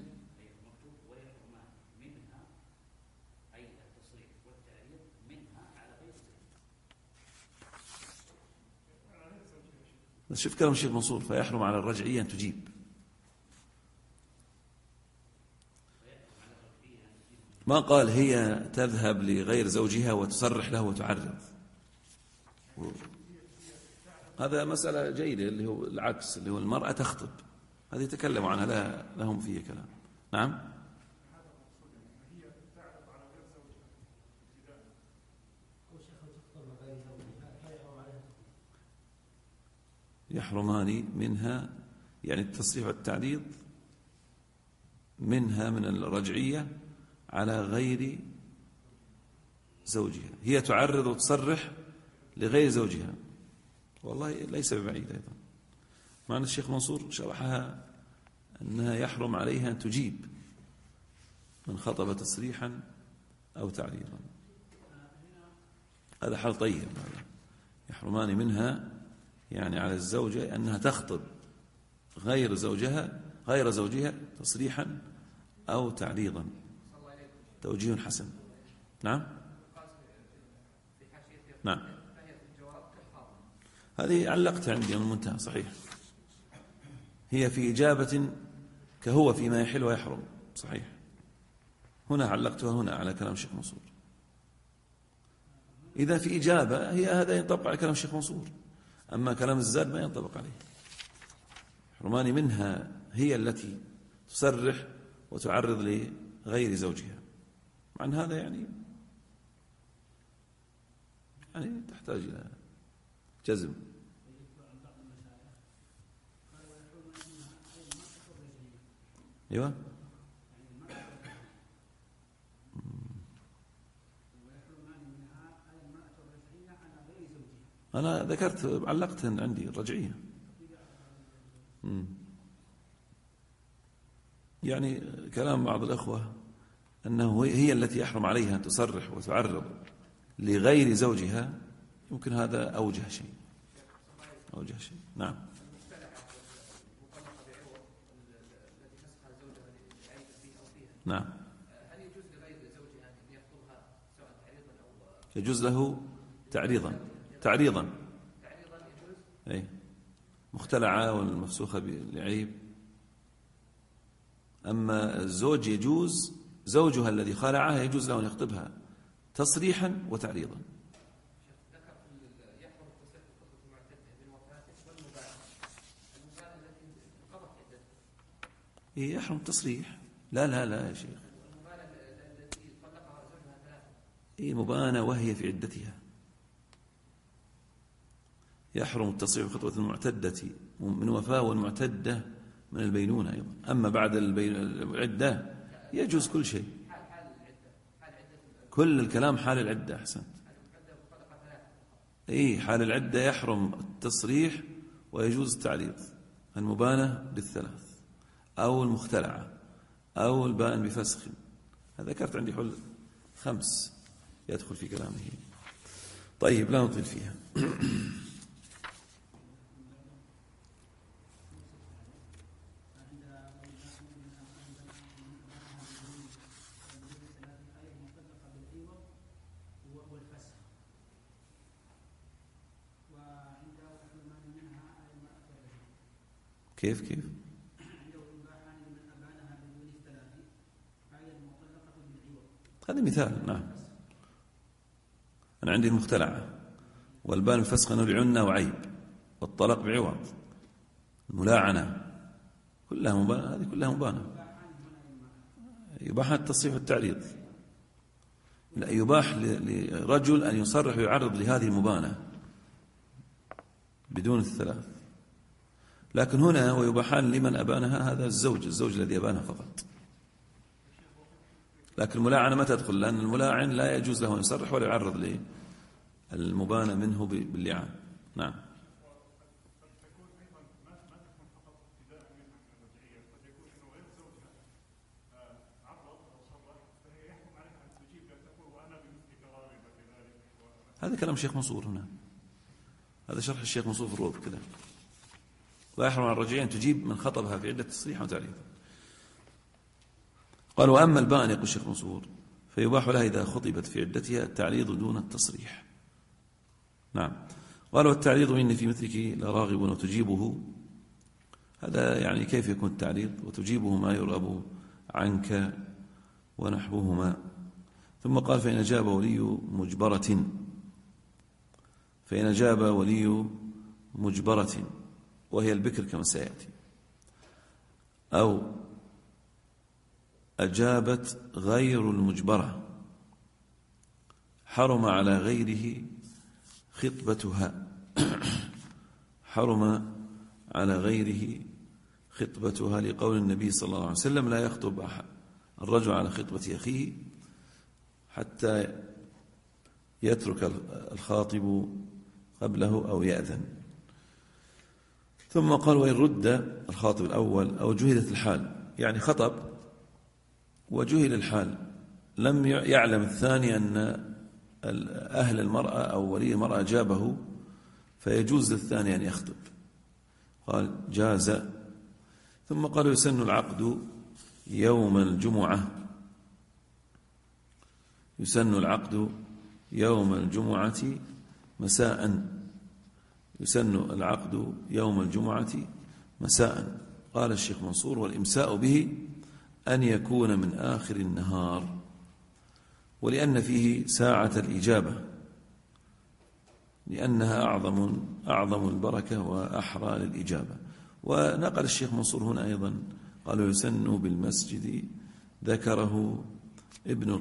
بس شوف كلام الشيخ منصور فيحرم على الرجعية أن تجيب. ما قال هي تذهب لغير زوجها وتصرح له وتعرض. هذا مسألة جيدة اللي هو العكس، اللي هو المرأة تخطب، هذه يتكلموا عنها، لا لهم فيه كلام. نعم. يحرمان منها يعني التصريح والتعريض منها من الرجعية على غير زوجها. هي تعرض وتصرح لغير زوجها، والله ليس ببعيد أيضا. معنى الشيخ منصور شرحها أنها يحرم عليها أن تجيب من خطب تصريحا أو تعريضا. هذا حال طيب، يحرمان منها يعني على الزوجة أنها تخطب غير زوجها تصريحا أو تعريضا. توجيه حسن. نعم نعم، هذه علقت عندي من المنتهى صحيح، هي في إجابة كهو فيما يحل ويحرم صحيح. هنا علقتها هنا على كلام الشيخ منصور. إذا في إجابة هي هذا ينطبق على كلام الشيخ منصور، أما كلام الزاد ما ينطبق عليه. حرمان منها هي التي تسرح وتعرض لغير زوجها، مع أن هذا يعني تحتاج إلى جزم. أيوة، أنا ذكرت علقت عندي الرجعية. يعني كلام بعض الأخوة أنه هي التي يحرم عليها أن تصرح وتعرض لغير زوجها، يمكن هذا أوجه شيء. نعم. نعم،
هل يجوز لغير زوجها أن يخطبها سواء تعريضا أو
يجوز له تعريضا
يجوز؟
أي مختلعة والمفسوخة لعيب. أما الزوج يجوز، زوجها الذي خالعها يجوز له أن يخطبها تصريحا وتعريضا.
ذكر يحرم التصريح بخطبة المعتدة بالوفاة والمباحة التي انقضت عدتها.
يحرم التصريح. لا يا شيخ،
المبانة التي طلقها زوجها ثلاثة.
مبانة وهي في عدتها. يحرم التصريح بخطبة المعتدة من وفاة والمعتدة من البينونة أيضا. أما بعد العدة يجوز كل شيء. كل الكلام حال العدة. أحسنت. حال العدة يحرم التصريح ويجوز التعريض. المبانة بالثلاث أو المختلعة أو البائن بفسخ. هذا ذكرت عندي حل 5 يدخل في كلامه. طيب لا نطيل فيها. كيف هذا مثال. نعم، أنا عندي المختلعة والبان الفسخ أنه لعنة وعيب، والطلاق بعوض، الملاعنة كلها مبانة. هذه كلها مبانة. يباح التصريح والتعريض. لا، يباح لرجل أن يصرح ويعرض لهذه المبانة بدون الثلاث. لكن هنا ويباحان لمن أبانها، هذا الزوج الذي أبانها فقط. لكن الملاعنة ما تدخل، لأن الملاعن لا يجوز له أن يصرح ولا يعرض للمبانة منه باللعان. نعم. هذا كلام الشيخ منصور هنا، هذا شرح الشيخ منصور في الروض كذا. لا يحرم على الرجعية أن تجيب من خطبها في عدة تصريح وتعريض. قال: وأما البائن، يقول الشيخ منصور، فيباح لها إذا خطبت في عدتها التعريض دون التصريح. نعم. قال: والتعريض إن في مثلك لراغب وتجيبه. هذا يعني كيف يكون التعريض؟ وتجيبه ما يرغب عنك ونحوهما. ثم قال: فإن أجاب ولي مجبرة وهي البكر كما سيأتي، أو أجابت غير المجبرة، حرم على غيره خطبتها. حرم على غيره خطبتها، لقول النبي صلى الله عليه وسلم: لا يخطب الرجل على خطبة أخيه حتى يترك الخاطب قبله أو يأذن. ثم قال: وإن رد الخاطب الأول أو جهدت الحال، يعني خطب وجهل الحال، لم يعلم الثاني أن أهل المرأة أو ولي المرأة جابه، فيجوز للثاني أن يخطب. قال جاز. ثم قالوا يسن العقد يوم الجمعة، يسن العقد يوم الجمعة مساء، يسن العقد يوم الجمعة مساء. قال الشيخ منصور: والإمساء به أن يكون من آخر النهار، ولأن فيه ساعة الإجابة، لأنها أعظم البركة وأحرى للإجابة. ونقل الشيخ منصور هنا أيضا قالوا يسن بالمسجد، ذكره ابن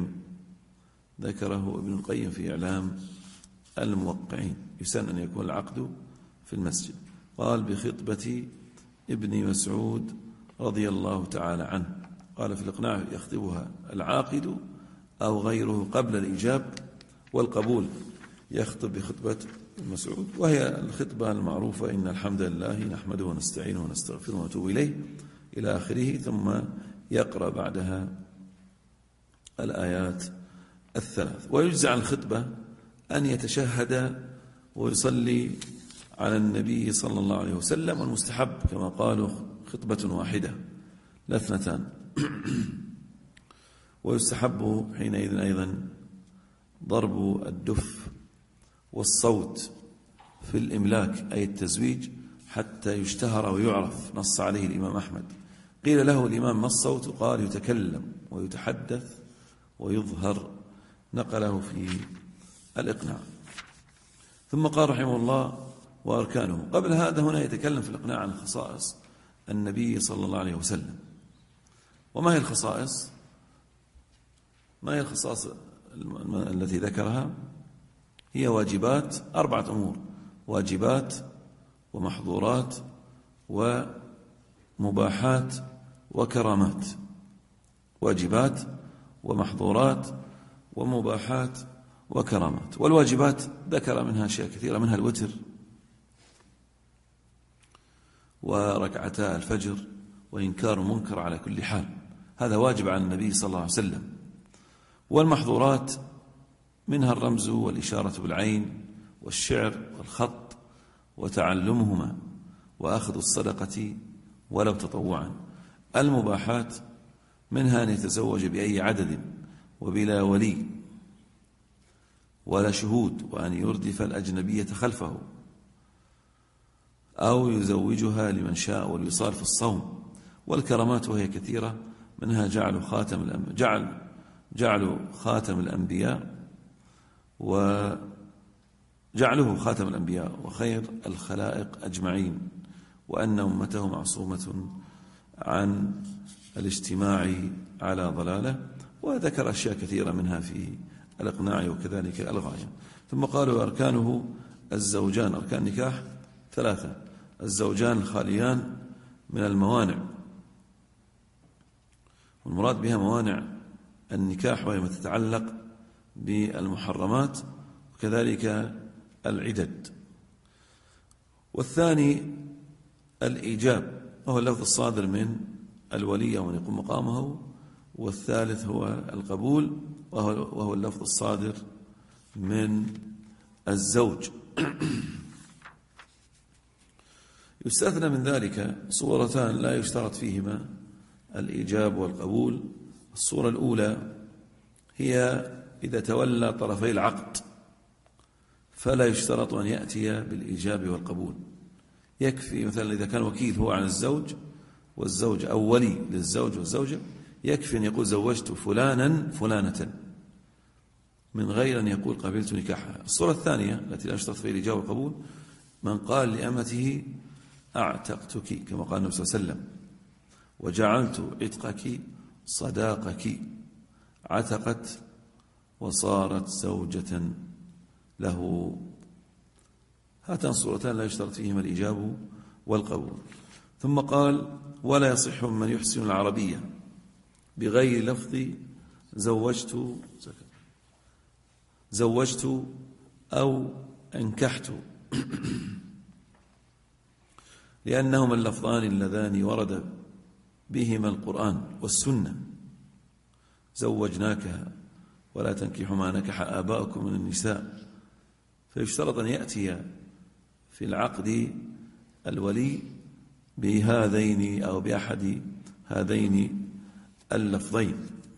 القيم في إعلام الموقعين، يسن أن يكون العقد في المسجد. قال بخطبة ابن مسعود رضي الله تعالى عنه. قال في الإقناع: يخطبها العاقد أو غيره قبل الإيجاب والقبول. يخطب بخطبة مسعود، وهي الخطبة المعروفة: إن الحمد لله نحمده ونستعينه ونستغفره ونتوب إليه إلى آخره. ثم يقرأ بعدها الآيات الثلاث. ويجزع عن الخطبة أن يتشهد ويصلي على النبي صلى الله عليه وسلم، والمستحب كما قالوا خطبة واحدة لا اثنتان. ويستحب حينئذ أيضا ضرب الدف والصوت في الإملاك، أي التزويج، حتى يشتهر ويعرف. نص عليه الإمام أحمد. قيل له الإمام: ما الصوت؟ قال: يتكلم ويتحدث ويظهر. نقله في الإقناع. ثم قال رحمه الله: وأركانه. قبل هذا هنا يتكلم في الإقناع عن خصائص النبي صلى الله عليه وسلم. وما هي الخصائص؟ ما هي الخصائص التي ذكرها؟ هي واجبات، 4 أمور: واجبات ومحظورات ومباحات وكرامات. واجبات ومحظورات ومباحات وكرامات. والواجبات ذكر منها أشياء كثيرة، منها الوتر وركعتا الفجر وإنكار المنكر على كل حال، هذا واجب على النبي صلى الله عليه وسلم. والمحظورات منها الرمز والإشارة بالعين والشعر والخط وتعلمهما وأخذ الصدقة ولو تطوعا. المباحات منها أن يتزوج بأي عدد وبلا ولي ولا شهود، وأن يردف الأجنبية خلفه، أو يزوجها لمن شاء، والوصال في الصوم. والكرامات وهي كثيرة، منها جعل خاتم الأنبياء وجعله خاتم الأنبياء وخير الخلائق أجمعين، وأن أمته معصومة عن الاجتماع على ضلالة. وذكر أشياء كثيرة منها في الإقناع وكذلك الغاية. ثم قالوا: أركانه الزوجان. أركان النكاح 3: الزوجان الخاليان من الموانع، والمراد بها موانع النكاح وهي ما تتعلق بالمحرمات، وكذلك العدد. والثاني الإيجاب، وهو اللفظ الصادر من الولي ومن يقوم مقامه. والثالث هو القبول، وهو اللفظ الصادر من الزوج. يستثنى من ذلك صورتان لا يشترط فيهما الإيجاب والقبول. الصورة الأولى هي إذا تولى طرفي العقد، فلا يشترط أن يأتي بالإيجاب والقبول. يكفي مثلا إذا كان وكيل هو عن الزوج والزوج، أو ولي للزوج والزوجة، يكفي أن يقول: زوجت فلانا فلانة، من غير أن يقول قبلت نكاحها. الصورة الثانية التي لا يشترط فيها الإيجاب والقبول: من قال لأمته: أعتقتك، كما قال النبي صلى الله عليه وسلم: وجعلت عتقك صداقك، عتقت وصارت زوجة له. هاتان صورتان لا يشترط فيهما الإيجاب والقبول. ثم قال: ولا يصح من يحسن العربية بغير لفظ زوجت أو أنكحت، لأنهما اللفظان اللذان ورد بهما القرآن والسنة، زوجناكها ولا تنكحوا ما نكح آباؤكم من النساء، فيشترط أن يأتي في العقد الولي بهذين أو بأحد هذين اللفظين.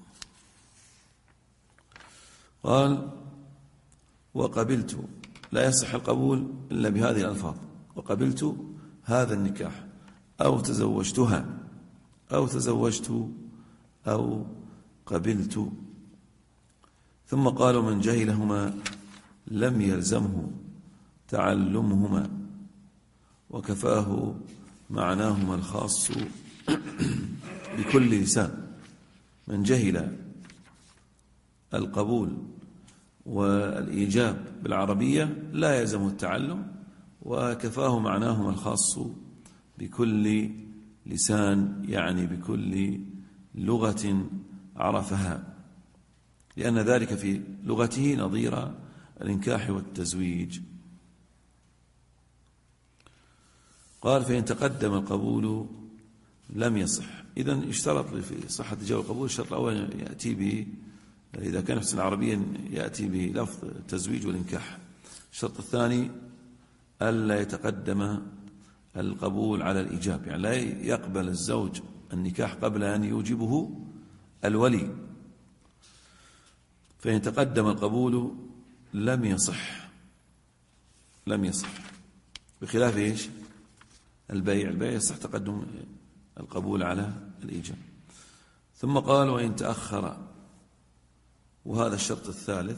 قال وقبلت، لا يصح القبول إلا بهذه الألفاظ: وقبلت هذا النكاح، أو تزوجتها، أو تزوجت، أو قبلت. ثم قالوا من جهلهما لم يلزمه تعلمهما، وكفاه معناهما الخاص بكل لسان. من جهل القبول والإيجاب بالعربية لا يلزمه التعلم، وكفاه معناهما الخاص بكل لسان، يعني بكل لغة عرفها، لأن ذلك في لغته نظير الإنكاح والتزويج. قال فإن تقدم القبول لم يصح. إذن اشترط في صحة جواب القبول الشرط الأول يأتي به، إذا كان في العربية يأتي بلفظ التزويج والإنكاح. الشرط الثاني ألا يتقدم القبول على الإيجاب، يعني لا يقبل الزوج النكاح قبل أن يوجبه الولي. فإن تقدم القبول لم يصح، لم يصح، بخلاف إيش؟ البيع يصح تقدم القبول على الإيجاب. ثم قال وإن تأخر، وهذا الشرط الثالث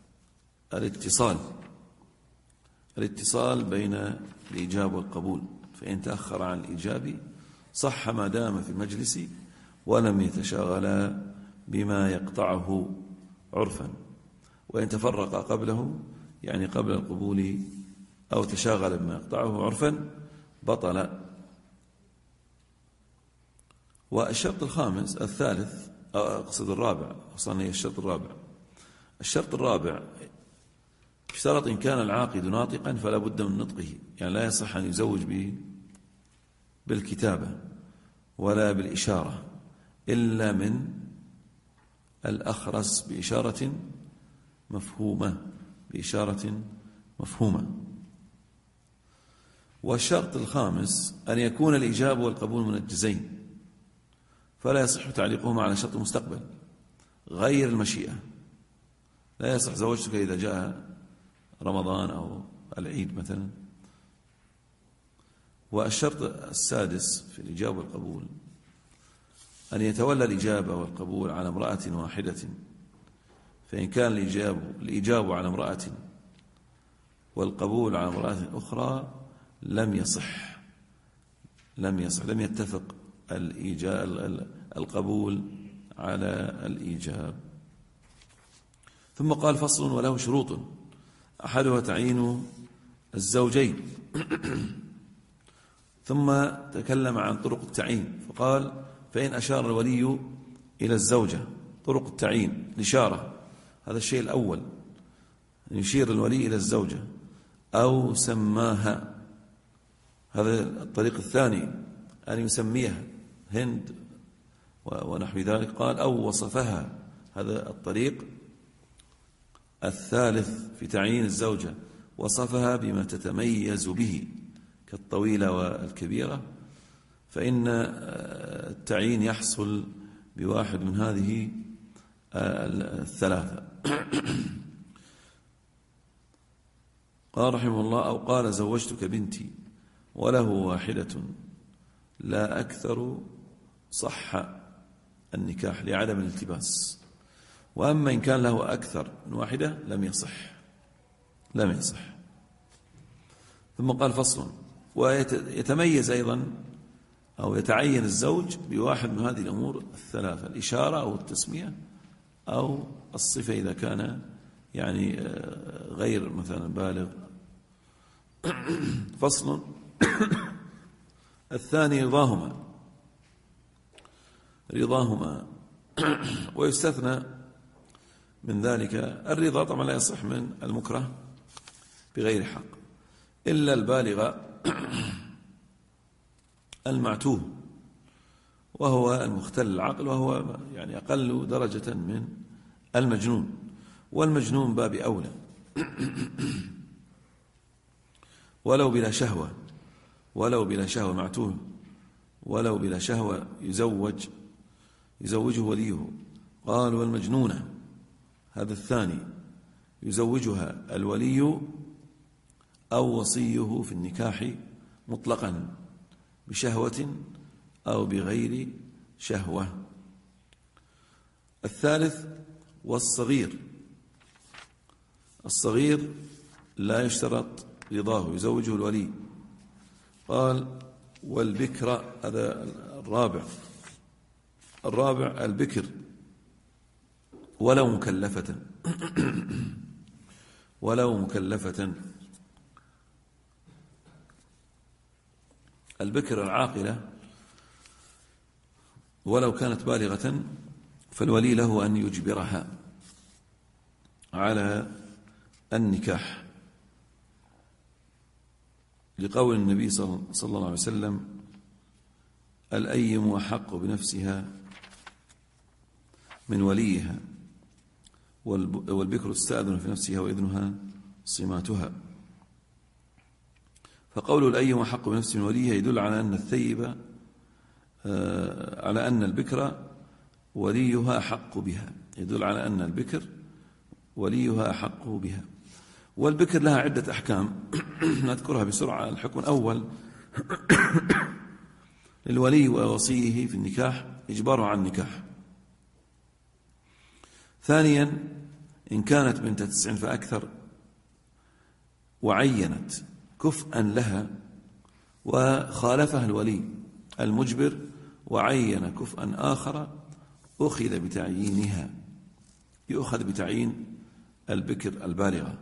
الاتصال بين الإيجاب والقبول. فإن تأخر عن الإيجاب صح ما دام في المجلس ولم يتشاغل بما يقطعه عرفا، وإن تفرق قبله، يعني قبل القبول، أو تشاغل بما يقطعه عرفا بطل. والشرط الخامس الثالث، أقصد الرابع، أصلا هي الشرط الرابع. الشرط الرابع اشترط إن كان العاقد ناطقا فلا بد من نطقه، يعني لا يصح أن يزوج به بالكتابة ولا بالإشارة إلا من الأخرس بإشارة مفهومة. والشرط الخامس أن يكون الإجاب والقبول منجزين، فلا يصح تعليقهما على شرط المستقبل غير المشيئة. لا يصح زوجتك إذا جاء رمضان أو العيد مثلا. والشرط السادس في الإجابة والقبول أن يتولى الإجابة والقبول على امرأة واحدة، فإن كان الإجابة على امرأة والقبول على امرأة أخرى لم يصح، لم يتفق القبول على الإيجاب. ثم قال فصل وله شروط أحدها تعيين الزوجين. ثم تكلم عن طرق التعيين فقال فإن أشار الولي إلى الزوجة، طرق التعيين الإشارة، هذا الشيء الأول، أن يشير الولي إلى الزوجة، أو سماها، هذا الطريق الثاني، أن يسميها هند ونحو ذلك. قال أو وصفها، هذا الطريق الثالث في تعيين الزوجة، وصفها بما تتميز به كالطويلة والكبيرة، فإن التعيين يحصل بواحد من هذه الثلاثة. قال رحمه الله أو قال زوجتك بنتي وله واحدة لا أكثر صح النكاح لعدم الالتباس، وأما إن كان له أكثر من واحدة لم يصح. ثم قال فصل ويتميز أيضا أو يتعين الزوج بواحد من هذه الأمور الثلاثة: الإشارة أو التسمية أو الصفة إذا كان يعني غير مثلا بالغ. فصل الثاني رضاهما ويستثنى من ذلك الرضا، طبعا لا يصح من المكره بغير حق إلا البالغ المعتوه، وهو المختل العقل، وهو يعني أقل درجة من المجنون، والمجنون باب أولى ولو بلا شهوة، ولو بلا شهوة معتوه، ولو بلا شهوة يزوجه وليه. قال والمجنونة، هذا الثاني، يزوجها الولي أو وصيه في النكاح مطلقا بشهوة أو بغير شهوة. الثالث والصغير، الصغير لا يشترط رضاه، يزوجه الولي. قال والبكر، هذا الرابع البكر ولو مكلفة ولو مكلفة. البكر العاقلة ولو كانت بالغة فالولي له أن يجبرها على النكاح، لقول النبي صلى الله عليه وسلم الأيم أحق بنفسها من وليها، والبكر تستأذن في نفسها وإذنها صماتها. فقول الأيم أحق بنفسه من وليها يدل على أن الثيب، على أن البكر وليها أحق بها، يدل على أن البكر وليها أحق بها. والبكر لها عدة أحكام نذكرها بسرعة. الحكم الأول للولي ووصيه في النكاح إجباره عن النكاح. ثانيا إن كانت بنت 9 فأكثر وعينت كفءا لها وخالفها الولي المجبر وعين كفءا آخر أخذ بتعيينها، يؤخذ بتعيين البكر البالغة.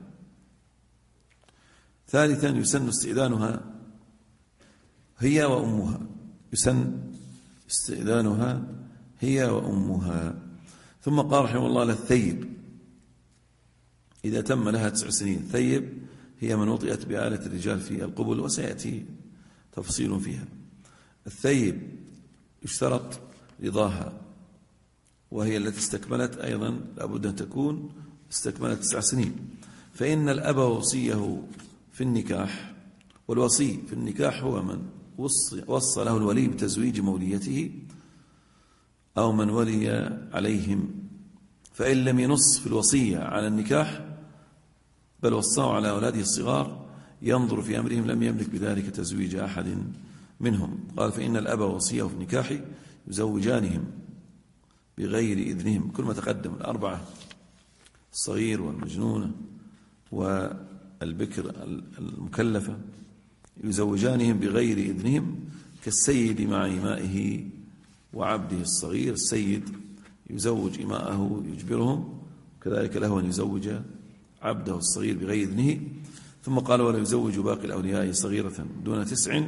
ثالثا يسن استئذانها هي وأمها، يسن استئذانها هي وأمها. ثم قال رحمه الله للثيب إذا تم لها 9 سنين. ثيب هي من وطئت بآلة الرجال في القبل، وسيأتي تفصيل فيها. الثيب يشترط رضاها، وهي التي استكملت أيضا لابد أن تكون استكملت 9 سنين. فإن الأب وصيه في النكاح، والوصي في النكاح هو من وصى له الولي بتزويج موليته أو من ولي عليهم، فإن لم ينص في الوصية على النكاح بل وصاه على أولاده الصغار ينظر في أمرهم لم يملك بذلك تزويج أحد منهم. قال فإن الأب وصيه في النكاح يزوجانهم بغير إذنهم. كل ما تقدم الأربعة، الصغير والمجنونة والبكر المكلفة، يزوجانهم بغير إذنهم، كالسيد مع إمائه وعبده الصغير. السيد يزوج إماءه يجبرهم، كذلك له أن يزوج عبده الصغير بغير إذنه. ثم قال ولا يزوج باقي الأولياء صغيرة دون 9.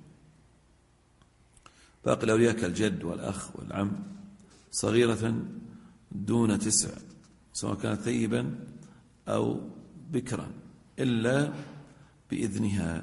باقي الأولياء كالجد والأخ والعم صغيرة دون 9 سواء كانت ثيبا أو بكرا إلا بإذنها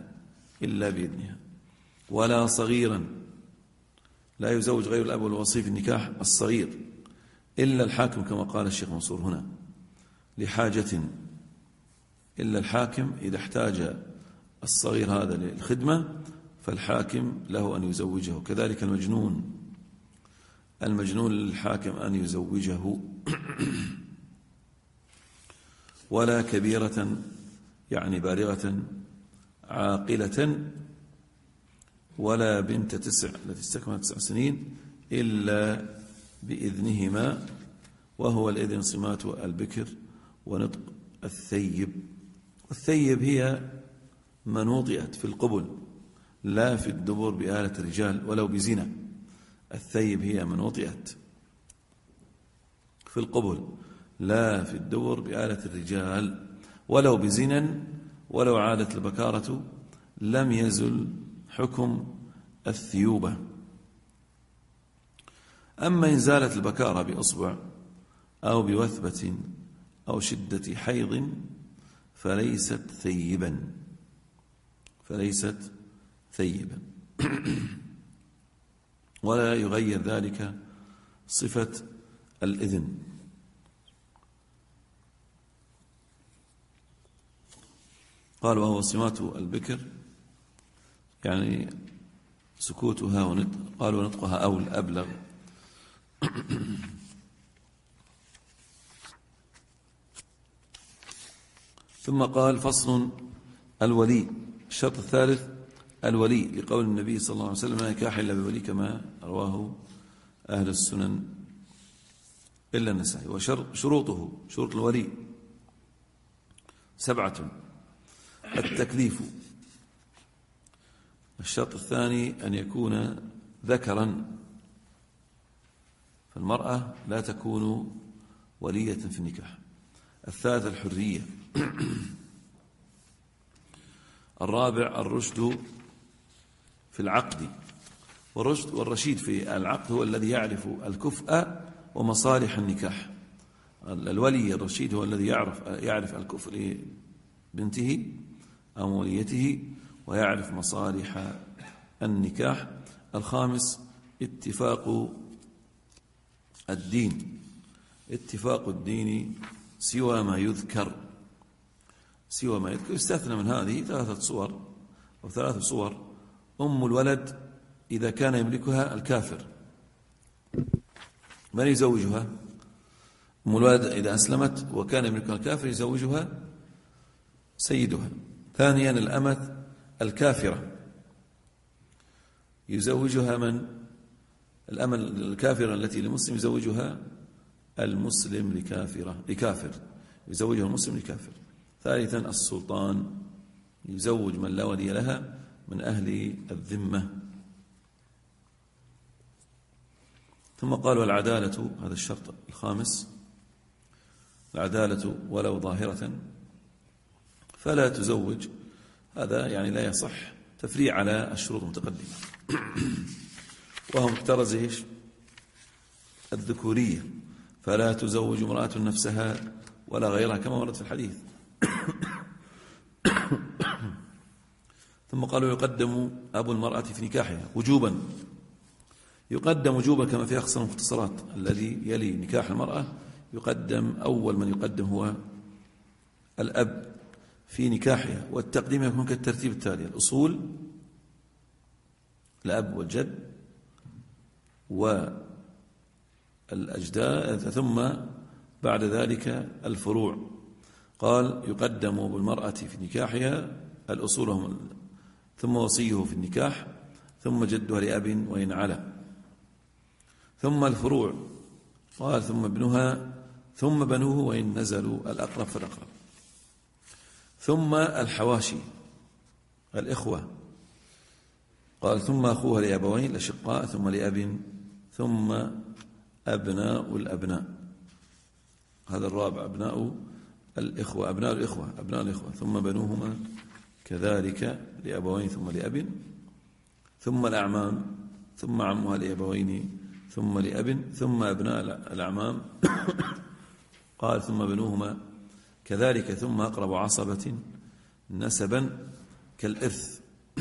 ولا صغيرا. لا يزوج غير الأب والوصي في النكاح الصغير إلا الحاكم، كما قال الشيخ منصور هنا لحاجة، إلا الحاكم إذا احتاج الصغير هذا للخدمة فالحاكم له أن يزوجه. كذلك المجنون للحاكم أن يزوجه. ولا كبيرة يعني بالغة عاقلة ولا بنت 9 التي استكملت 9 سنين إلا بإذنهما، وهو الإذن صمات البكر ونطق الثيب. والثيب هي من وطئت في القبل لا في الدبر بآلة الرجال ولو بزنا. الثيب هي من وطئت في القبل لا في الدبر بآلة الرجال ولو بزنا، ولو عادت البكارة لم يزل حكم الثيوبة. أما إن زالت البكارة بأصبع أو بوثبة أو شدة حيض فليست ثيبا ولا يغير ذلك صفة الإذن. قال وهو سمات البكر يعني سكوتها قالوا نطقها أو الأبلغ. ثم قال فصل الولي. الشرط الثالث الولي لقول النبي صلى الله عليه وسلم لا نكاح إلا بولي كما رواه أهل السنن إلا النسائي. وشروطه شروط الولي 7: التكليف. الشرط الثاني أن يكون ذكرا، فالمرأة لا تكون ولية في النكاح. الثالث الحرية. الرابع الرشد في العقد. والرشيد في العقد هو الذي يعرف الكفء ومصالح النكاح. الولي الرشيد هو الذي يعرف الكفء لبنته أو وليته ويعرف مصالح النكاح. الخامس اتفاق الدين. اتفاق الدين سوى ما يذكر. يستثنى من هذه 3 صور أو 3 صور. أم الولد إذا كان يملكها الكافر من يزوجها؟ أم الولد إذا أسلمت وكان يملكها الكافر يزوجها سيدها. ثانيا الأمة الكافرة يزوجها من؟ الأمة الكافرة التي لمسلم يزوجها المسلم لكافر يزوجها المسلم لكافر. ثالثا السلطان يزوج من لا ولي لها من أهل الذمة. ثم قال والعدالة، هذا الشرط الخامس، العدالة ولو ظاهرة فلا تزوج. هذا يعني لا يصح تفريع على الشروط المتقدمة. وهم احترز ايش؟ الذكورية، فلا تزوج امرأة نفسها ولا غيرها كما ورد في الحديث. ثم قالوا يقدم أبو المرأة في نكاحها وجوبا. يقدم وجوبا كما في أخصر المختصرات. الذي يلي نكاح المرأة يقدم، أول من يقدم هو الأب في نكاحها. والتقديم يكون كالترتيب التالي: الأصول، الأب والجد والأجداد، ثم بعد ذلك الفروع. قال يقدم بالمرأة في نكاحها الأصول هم، ثم وصيه في النكاح، ثم جدها لأب وإن علا، ثم الفروع. قال ثم ابنها، ثم بنوه وإن نزلوا الأقرب فالأقرب، ثم الحواشي الإخوة. قال ثم أخوها لأبوين الأشقاء، ثم لأب، ثم أبناء الأبناء. هذا الرابع أبناء الإخوة، أبناء الإخوة، ثم بنوهما كذلك لأبوين ثم لأب، ثم الأعمام، ثم عمها لأبوين ثم لأب، ثم أبناء الأعمام. قال ثم بنوهما كذلك، ثم أقرب عصبة نسبا كالإرث،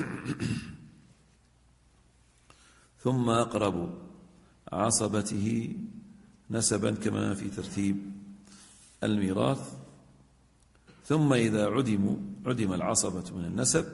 ثم أقرب عصبته نسبا كما في ترتيب الميراث. ثم إذا عدم العصبة من النسب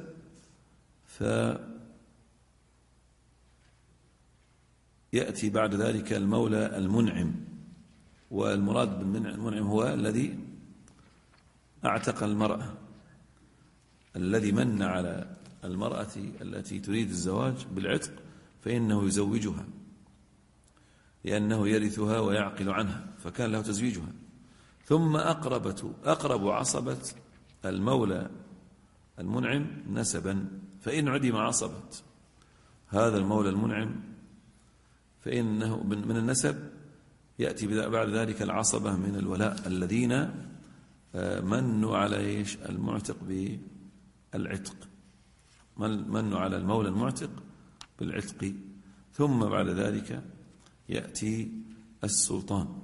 فيأتي بعد ذلك المولى المنعم. والمراد بالمنعم هو الذي أعتق المرأة، الذي من على المرأة التي تريد الزواج بالعتق فإنه يزوجها، لأنه يرثها ويعقل عنها، فكان له تزويجها. ثم أقرب عصبة المولى المنعم نسبا، فإن عدم عصبة هذا المولى المنعم فإنه من النسب يأتي بعد ذلك العصبة من الولاء الذين منوا على المعتق بالعتق، منوا على المولى المعتق بالعتق. ثم بعد ذلك يأتي السلطان،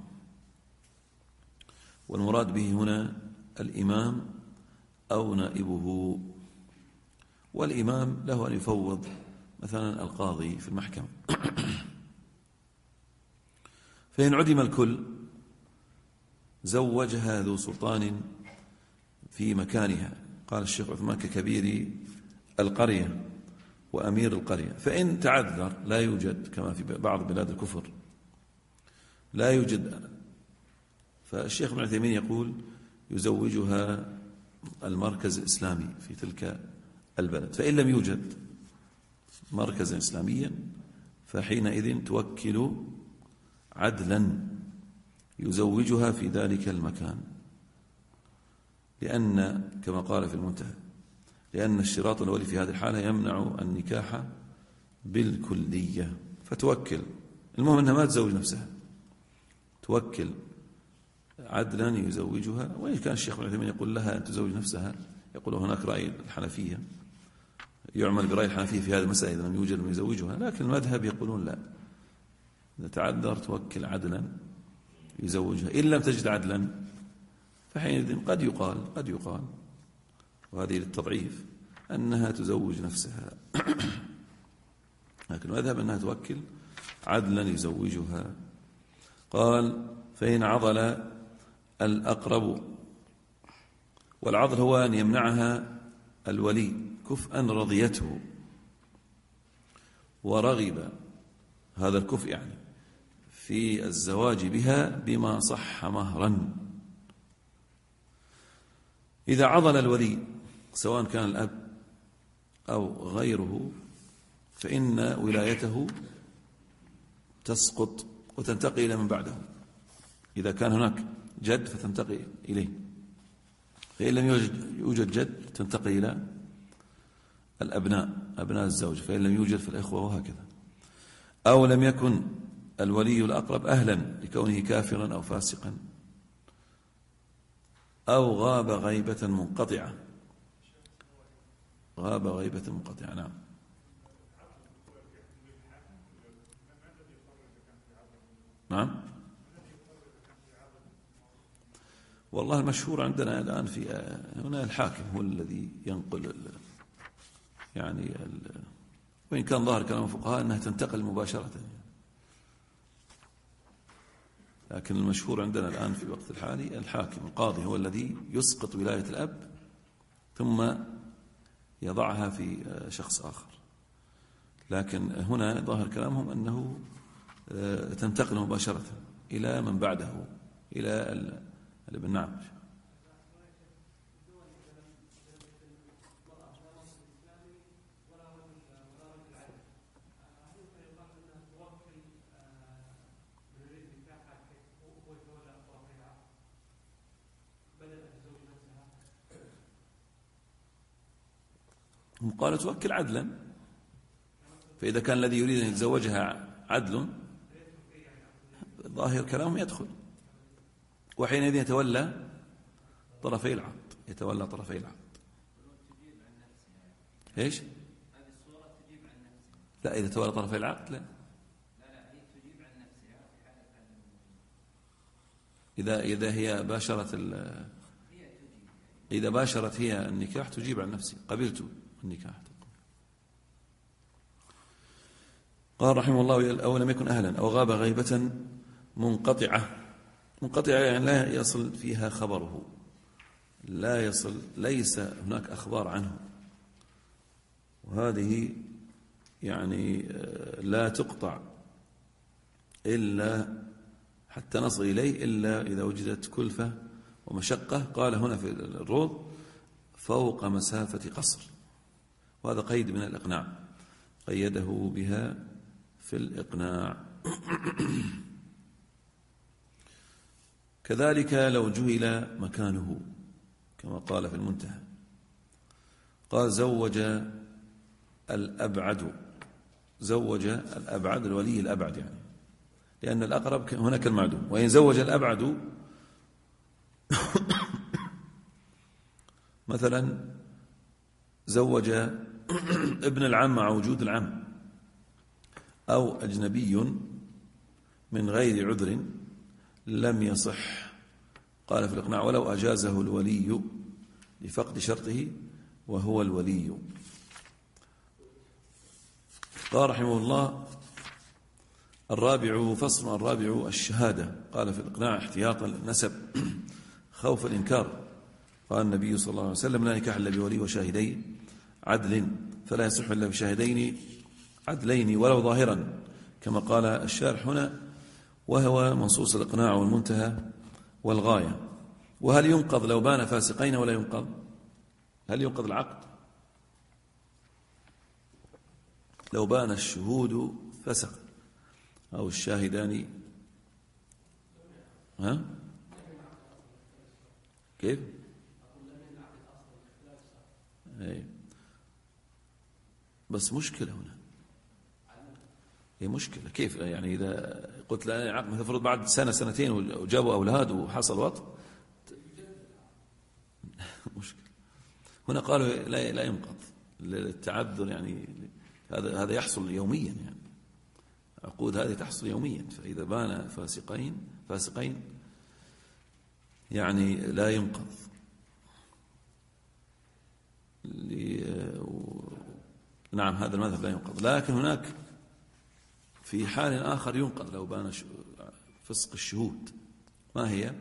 والمراد به هنا الإمام أو نائبه. والإمام له أن يفوض مثلا القاضي في المحكمة فإن عدم الكل زوجها ذو سلطان في مكانها، قال الشيخ عثمان ككبير القرية وأمير القرية. فإن تعذر لا يوجد كما في بعض بلاد الكفر لا يوجد، فالشيخ ابن عثيمين يقول يزوجها المركز الإسلامي في تلك البلد. فإن لم يوجد مركزا إسلاميا فحينئذ توكل عدلا يزوجها في ذلك المكان، لأن كما قال في المنتهى لأن الشراط الأولي في هذه الحالة يمنع النكاح بالكلية، فتوكل. المهم أنها ما تزوج نفسها، توكل عدلا يزوجها. وإن كان الشيخ ابن عثيمين يقول لها أن تزوج نفسها، يقول هناك رأي الحنفية، يعمل برأي الحنفية في هذه المسألة إذا لم يوجد من يزوجها، لكن المذهب يقولون لا، إذا تعذر توكل عدلا يزوجها. إن لم تجد عدلا فحينئذ قد يقال وهذه للتضعيف أنها تزوج نفسها، لكن المذهب أنها توكل عدلا يزوجها. قال فإن عضل الأقرب، والعضل هو أن يمنعها الولي كفءا رضيته ورغب هذا الكفء يعني في الزواج بها بما صح مهرا. إذا عضل الولي سواء كان الأب أو غيره فإن ولايته تسقط وتنتقل إلى من بعده. إذا كان هناك جد فتنتقل إليه، فإن لم يوجد جد تنتقل إلى الأبناء، أبناء الزوج، فإن لم يوجد فالإخوة، وهكذا. أو لم يكن الولي الأقرب أهلا لكونه كافرا أو فاسقا، أو غاب غيبة منقطعة. غاب غيبة منقطعة، نعم. نعم. والله المشهور عندنا الآن في هنا الحاكم هو الذي ينقل يعني وإن كان ظاهر كلام الفقهاء أنها تنتقل مباشرة، لكن المشهور عندنا الآن في الوقت الحالي الحاكم القاضي هو الذي يسقط ولاية الأب ثم يضعها في شخص آخر. لكن هنا ظاهر كلامهم أنه تنتقل مباشرة إلى من بعده، إلى الابن. نعم. قال توكل عدلا، فإذا كان الذي يريد أن يتزوجها عدل ظاهر كلامه يدخل، وحينئذ يتولى طرفي العقد، يتولى طرفي العقد. ايش؟ لا، إذا تولى طرفي العقد لا. إذا هي إذا باشرت هي النكاح تجيب عن نفسها، قبلت النكاح. قال رحمه الله أو لم يكن أهلا أو غاب غيبة منقطعة. منقطعة يعني لا يصل فيها خبره، لا يصل، ليس هناك أخبار عنه، وهذه يعني لا تقطع إلا حتى نصل إليه إلا إذا وجدت كلفة ومشقة. قال هنا في الروض فوق مسافة قصر، وهذا قيد من الإقناع، قيده بها في الإقناع. كذلك لو جهل مكانه كما قال في المنتهى، قال زوج الأبعد، زوج الأبعد الولي الأبعد يعني، لأن الأقرب هناك المعدوم. وإن زوج الأبعد مثلا زوج ابن العم مع وجود العم، أو أجنبي من غير عذر لم يصح. قال في الإقناع ولو أجازه الولي لفقد شرطه وهو الولي. قال رحمه الله فصل الرابع الشهادة. قال في الإقناع احتياطا للنسب خوف الإنكار. قال النبي صلى الله عليه وسلم: لا نكاح إلا بولي وشاهدي عدل، فلا يصح إلا بشاهدين عدلين ولو ظاهرا، كما قال الشارح هنا، وهو منصوص الإقناع والمنتهى والغاية. وهل ينقض لو بان فاسقين ولا ينقض؟ هل ينقض العقد لو بان الشهود فسق أو الشاهدان؟ ها؟ كيف؟ أي. بس مشكلة هنا، هي مشكلة. كيف يعني إذا قلت لا عقد مثلا فرض بعد سنة سنتين وجابوا أولاد وحصل وطء؟ مشكلة. هنا قالوا لا ينقض للتعذر، يعني هذا يحصل يوميا، يعني عقود هذه تحصل يوميا. فإذا بان فاسقين يعني لا ينقض. نعم هذا المذهب لا ينقض، لكن هناك في حال آخر ينقض لو بان فسق الشهود. ما هي؟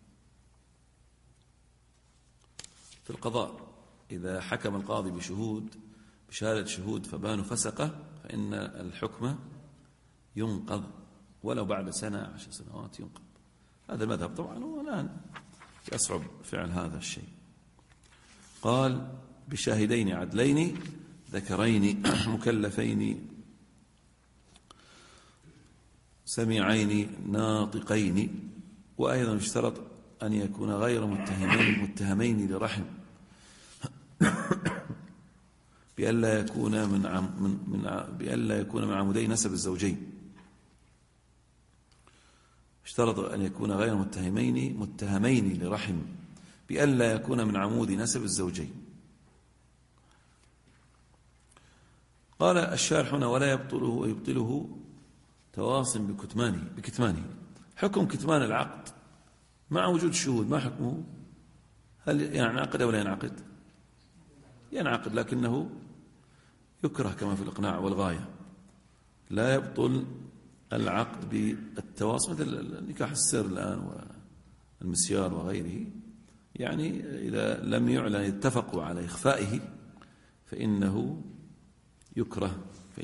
في القضاء إذا حكم القاضي بشهادة شهود فبانوا فسقة، فإن الحكم ينقض ولو بعد سنة 10 سنوات ينقض. هذا المذهب طبعا، والآن يصعب فعل هذا الشيء. قال: بشاهدين عدلين ذكرين مكلفين سميعين ناطقين. وأيضا يشترط أن يكون غير متهمين لرحم، بألا يكون من عمودي نسب الزوجين. اشترط أن يكون غير متهمين لرحم، بألا يكون من عمود نسب الزوجين. قال الشارح هنا: ولا يبطله تواص بكتمانه. حكم كتمان العقد مع وجود الشهود ما حكمه؟ هل ينعقد أو لا ينعقد؟ ينعقد، لكنه يكره كما في الإقناع والغاية. لا يبطل العقد بالتواصل، مثل نكاح السر الآن والمسيار وغيره، يعني إذا لم يعلن اتفقوا على إخفائه فإنه يكره.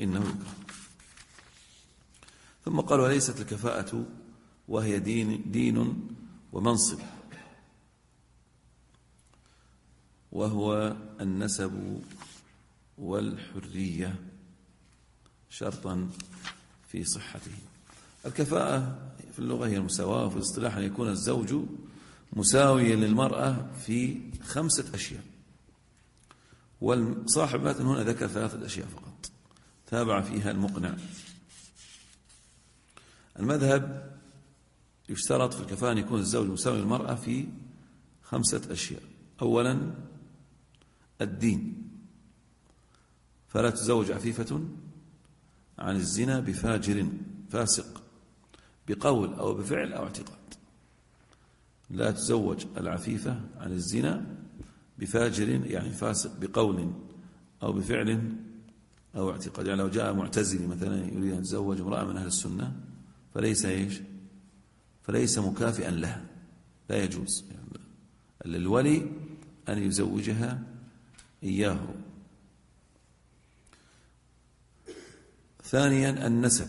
ثم قال: وليست الكفاءة وهي دين ومنصب، وهو النسب والحرية شرطا في صحته. الكفاءة في اللغة هي المساواة، وفي الاصطلاح أن يكون الزوج مساويا للمرأة في 5 أشياء. والصاحب متن هنا ذكر 3 أشياء فقط، تابع فيها المقنع. المذهب يشترط في الكفاءة أن يكون الزوج مساوي للمرأة في 5 أشياء. أولا الدين، فلا تزوج عفيفة عن الزنا بفاجر فاسق بقول أو بفعل أو اعتقاد. لا تزوج العفيفة عن الزنا بفاجر يعني فاسق بقول أو بفعل أو اعتقاد. يعني لو جاء معتزلي مثلا يريد أن يتزوج امرأة من أهل السنة فليس مكافئا لها، لا يجوز للولي أن يزوجها إياه. ثانيا النسب،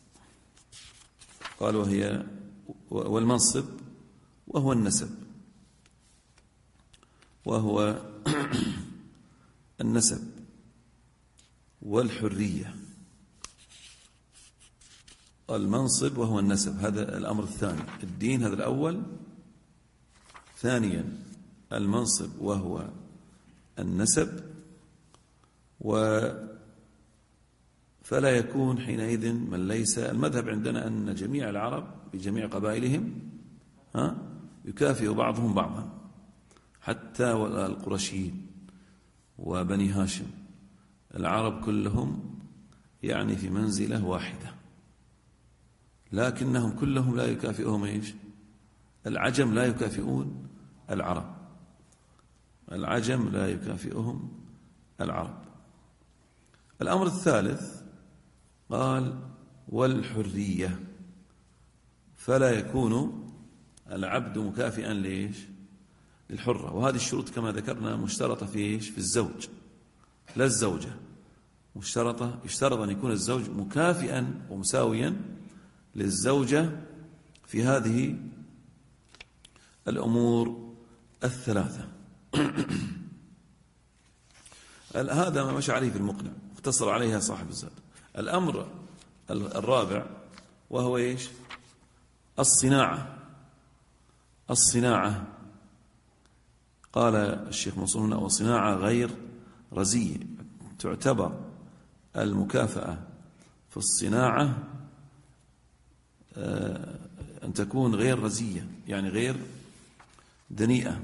قال وهي والمنصب، وهو النسب، وهو النسب والحرية. المنصب وهو النسب، هذا الأمر الثاني. الدين هذا الأول. ثانيا المنصب وهو النسب. فلا يكون حينئذ من ليس. المذهب عندنا أن جميع العرب بجميع قبائلهم يكافئ بعضهم بعضا، حتى القرشيين وبني هاشم، العرب كلهم يعني في منزلة واحدة، لكنهم كلهم لا يكافئهم العجم لا يكافئون العرب، العجم لا يكافئهم العرب. الأمر الثالث قال والحرية، فلا يكون العبد مكافئا ليش؟ للحرة. وهذه الشروط كما ذكرنا مشترطة في إيش؟ في الزوج لا الزوجة، مشترطة، يشترط أن يكون الزوج مكافئا ومساويا للزوجة في هذه الأمور الثلاثة. هذا ما مشى عليه في المقنع، اختصر عليها صاحب الزاد. الأمر الرابع وهو إيش؟ الصناعة. قال الشيخ منصور هنا: وصناعة غير رزية. تعتبر المكافأة في الصناعة أن تكون غير رزية، يعني غير دنيئة.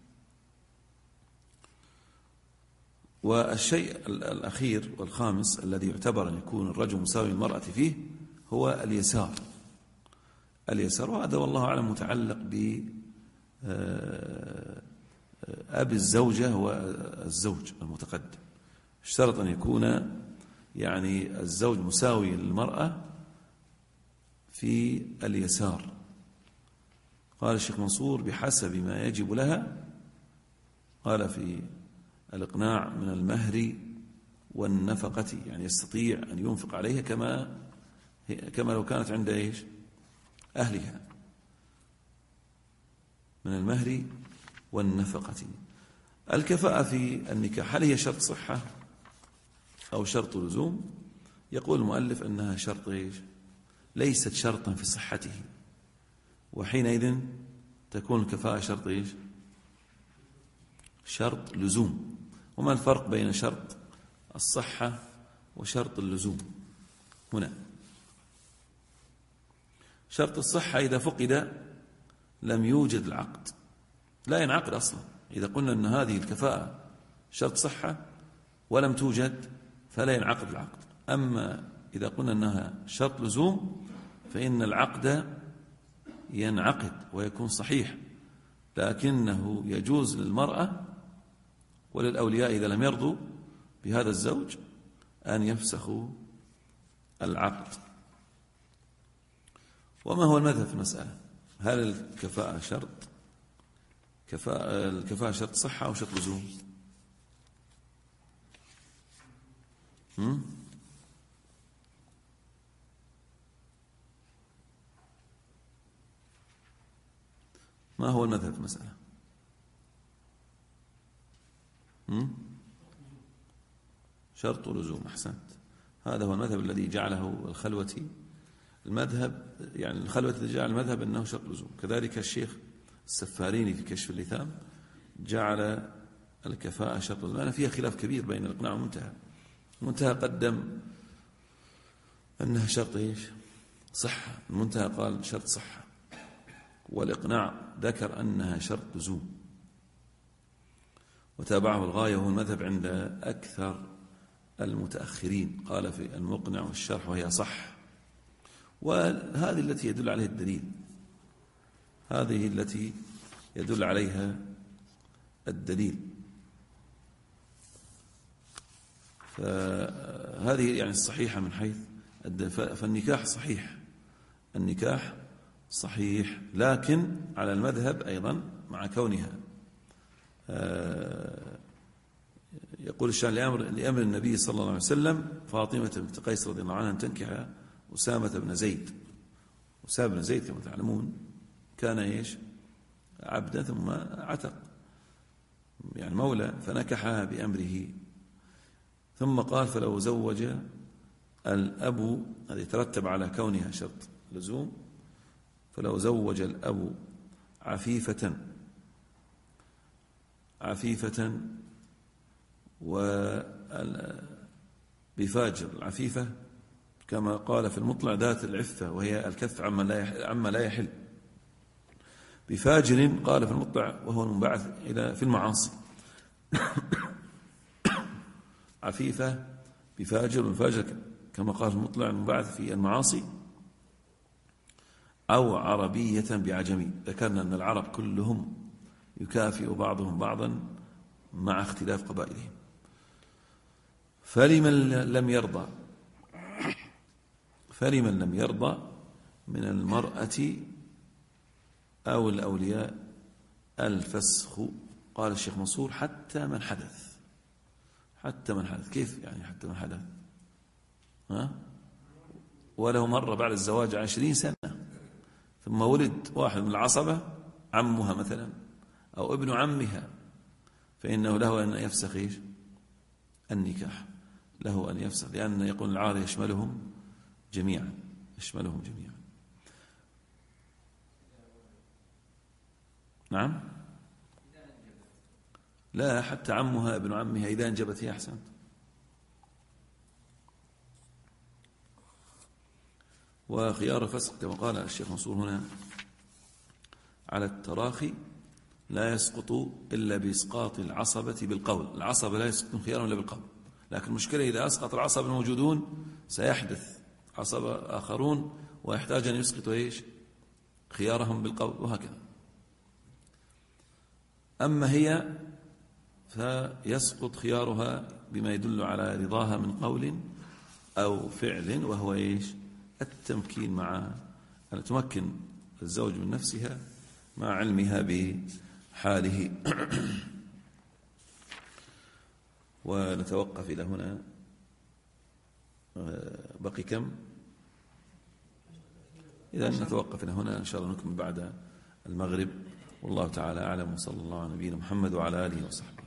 والشيء الأخير والخامس الذي يعتبر أن يكون الرجل مساوي المرأة فيه هو اليسار. وهذا والله أعلم متعلق بأب الزوجة هو الزوج المتقدم. اشترط أن يكون يعني الزوج مساوي للمرأة في اليسار. قال الشيخ منصور: بحسب ما يجب لها. قال في الإقناع: من المهر والنفقة، يعني يستطيع أن ينفق عليها كما لو كانت عند إيش؟ أهلها. من المهر والنفقة. الكفاءة في النكاح هل هي شرط صحة أو شرط لزوم؟ يقول المؤلف أنها شرط إيش؟ ليست شرطا في صحته، وحينئذ تكون الكفاءة شرط إيش؟ شرط لزوم. وما الفرق بين شرط الصحة وشرط اللزوم؟ هنا شرط الصحة إذا فقد لم يوجد العقد، لا ينعقد أصلا. إذا قلنا أن هذه الكفاءة شرط صحة ولم توجد فلا ينعقد العقد. أما إذا قلنا أنها شرط لزوم فإن العقد ينعقد ويكون صحيح، لكنه يجوز للمرأة وللأولياء إذا لم يرضوا بهذا الزوج أن يفسخوا العقد. وما هو المذهب في المسألة؟ هل الكفاءة شرط صحة أو شرط لزوم؟ ما هو المذهب في المسألة؟ شرط ولزوم. أحسنت. هذا هو المذهب الذي جعله الخلوتي المذهب، يعني الخلوة الذي جعل المذهب أنه شرط لزوم. كذلك الشيخ السفاريني في كشف اللثام جعل الكفاءة شرط لزوم. أنا فيها خلاف كبير بين الإقناع والمنتهى. المنتهى قدم أنها شرط إيش؟ صحة. المنتهى قال شرط صحة، والإقناع ذكر أنها شرط لزوم، وتابعه الغاية وهو المذهب عند أكثر المتأخرين. قال في المقنع والشرح وهي صح. وهذه التي يدل عليها الدليل، هذه التي يدل عليها الدليل. فهذه يعني الصحيحة من حيث فالنكاح صحيح، النكاح صحيح، لكن على المذهب أيضا مع كونها يقول الشان لأمر النبي صلى الله عليه وسلم فاطمة بنت قيس رضي الله عنها أن تنكح أسامة بن زيد. أسامة بن زيد كما تعلمون كان إيش؟ عبدا ثم عتق، يعني مولى، فنكحها بأمره. ثم قال: فلو زوج الأب، هذا يترتب على كونها شرط لزوم، فلو زوج الأب عفيفة بفاجر. العفيفة كما قال في المطلع ذات العفة، وهي الكف عما لا يحل. بفاجر قال في المطلع وهو المنبعث في المعاصي. عفيفة بفاجر وفاجر كما قال في المطلع المنبعث في المعاصي، أو عربية بعجمي. ذكرنا أن العرب كلهم يكافئ بعضهم بعضا مع اختلاف قبائلهم. فلمن لم يرضى فلمن لم يرضى من المرأة أو الأولياء الفسخ. قال الشيخ منصور حتى من حدث. حتى من حدث كيف يعني حتى من حدث؟ ولو مر بعد الزواج 20 سنة ثم ولد واحد من العصبة عمها مثلا أو ابن عمها، فإنه له أن يفسخ النكاح، له أن يفسخ، لأن يقول العار يشملهم جميعا، يشملهم جميعا. نعم، لا حتى عمها ابن عمها إذا أنجبت هي أحسنت. وخيار الفسخ كما قال الشيخ منصور هنا على التراخي لا يسقط إلا بإسقاط العصبة بالقول. العصبة لا يسقط خيارهم إلا بالقول، لكن المشكلة إذا أسقط العصبة الموجودون سيحدث عصبة آخرون ويحتاج أن يسقطوا خيارهم بالقول، وهكذا. أما هي فيسقط خيارها بما يدل على رضاها من قول أو فعل، وهو التمكين مع أن تمكن الزوج من نفسها مع علمها بحاله. ونتوقف إلى هنا. بقي كم؟ إذا نتوقف إلى هنا، إن شاء الله نكمل بعد المغرب. والله تعالى أعلم، وصلى الله على نبينا محمد وعلى آله وصحبه.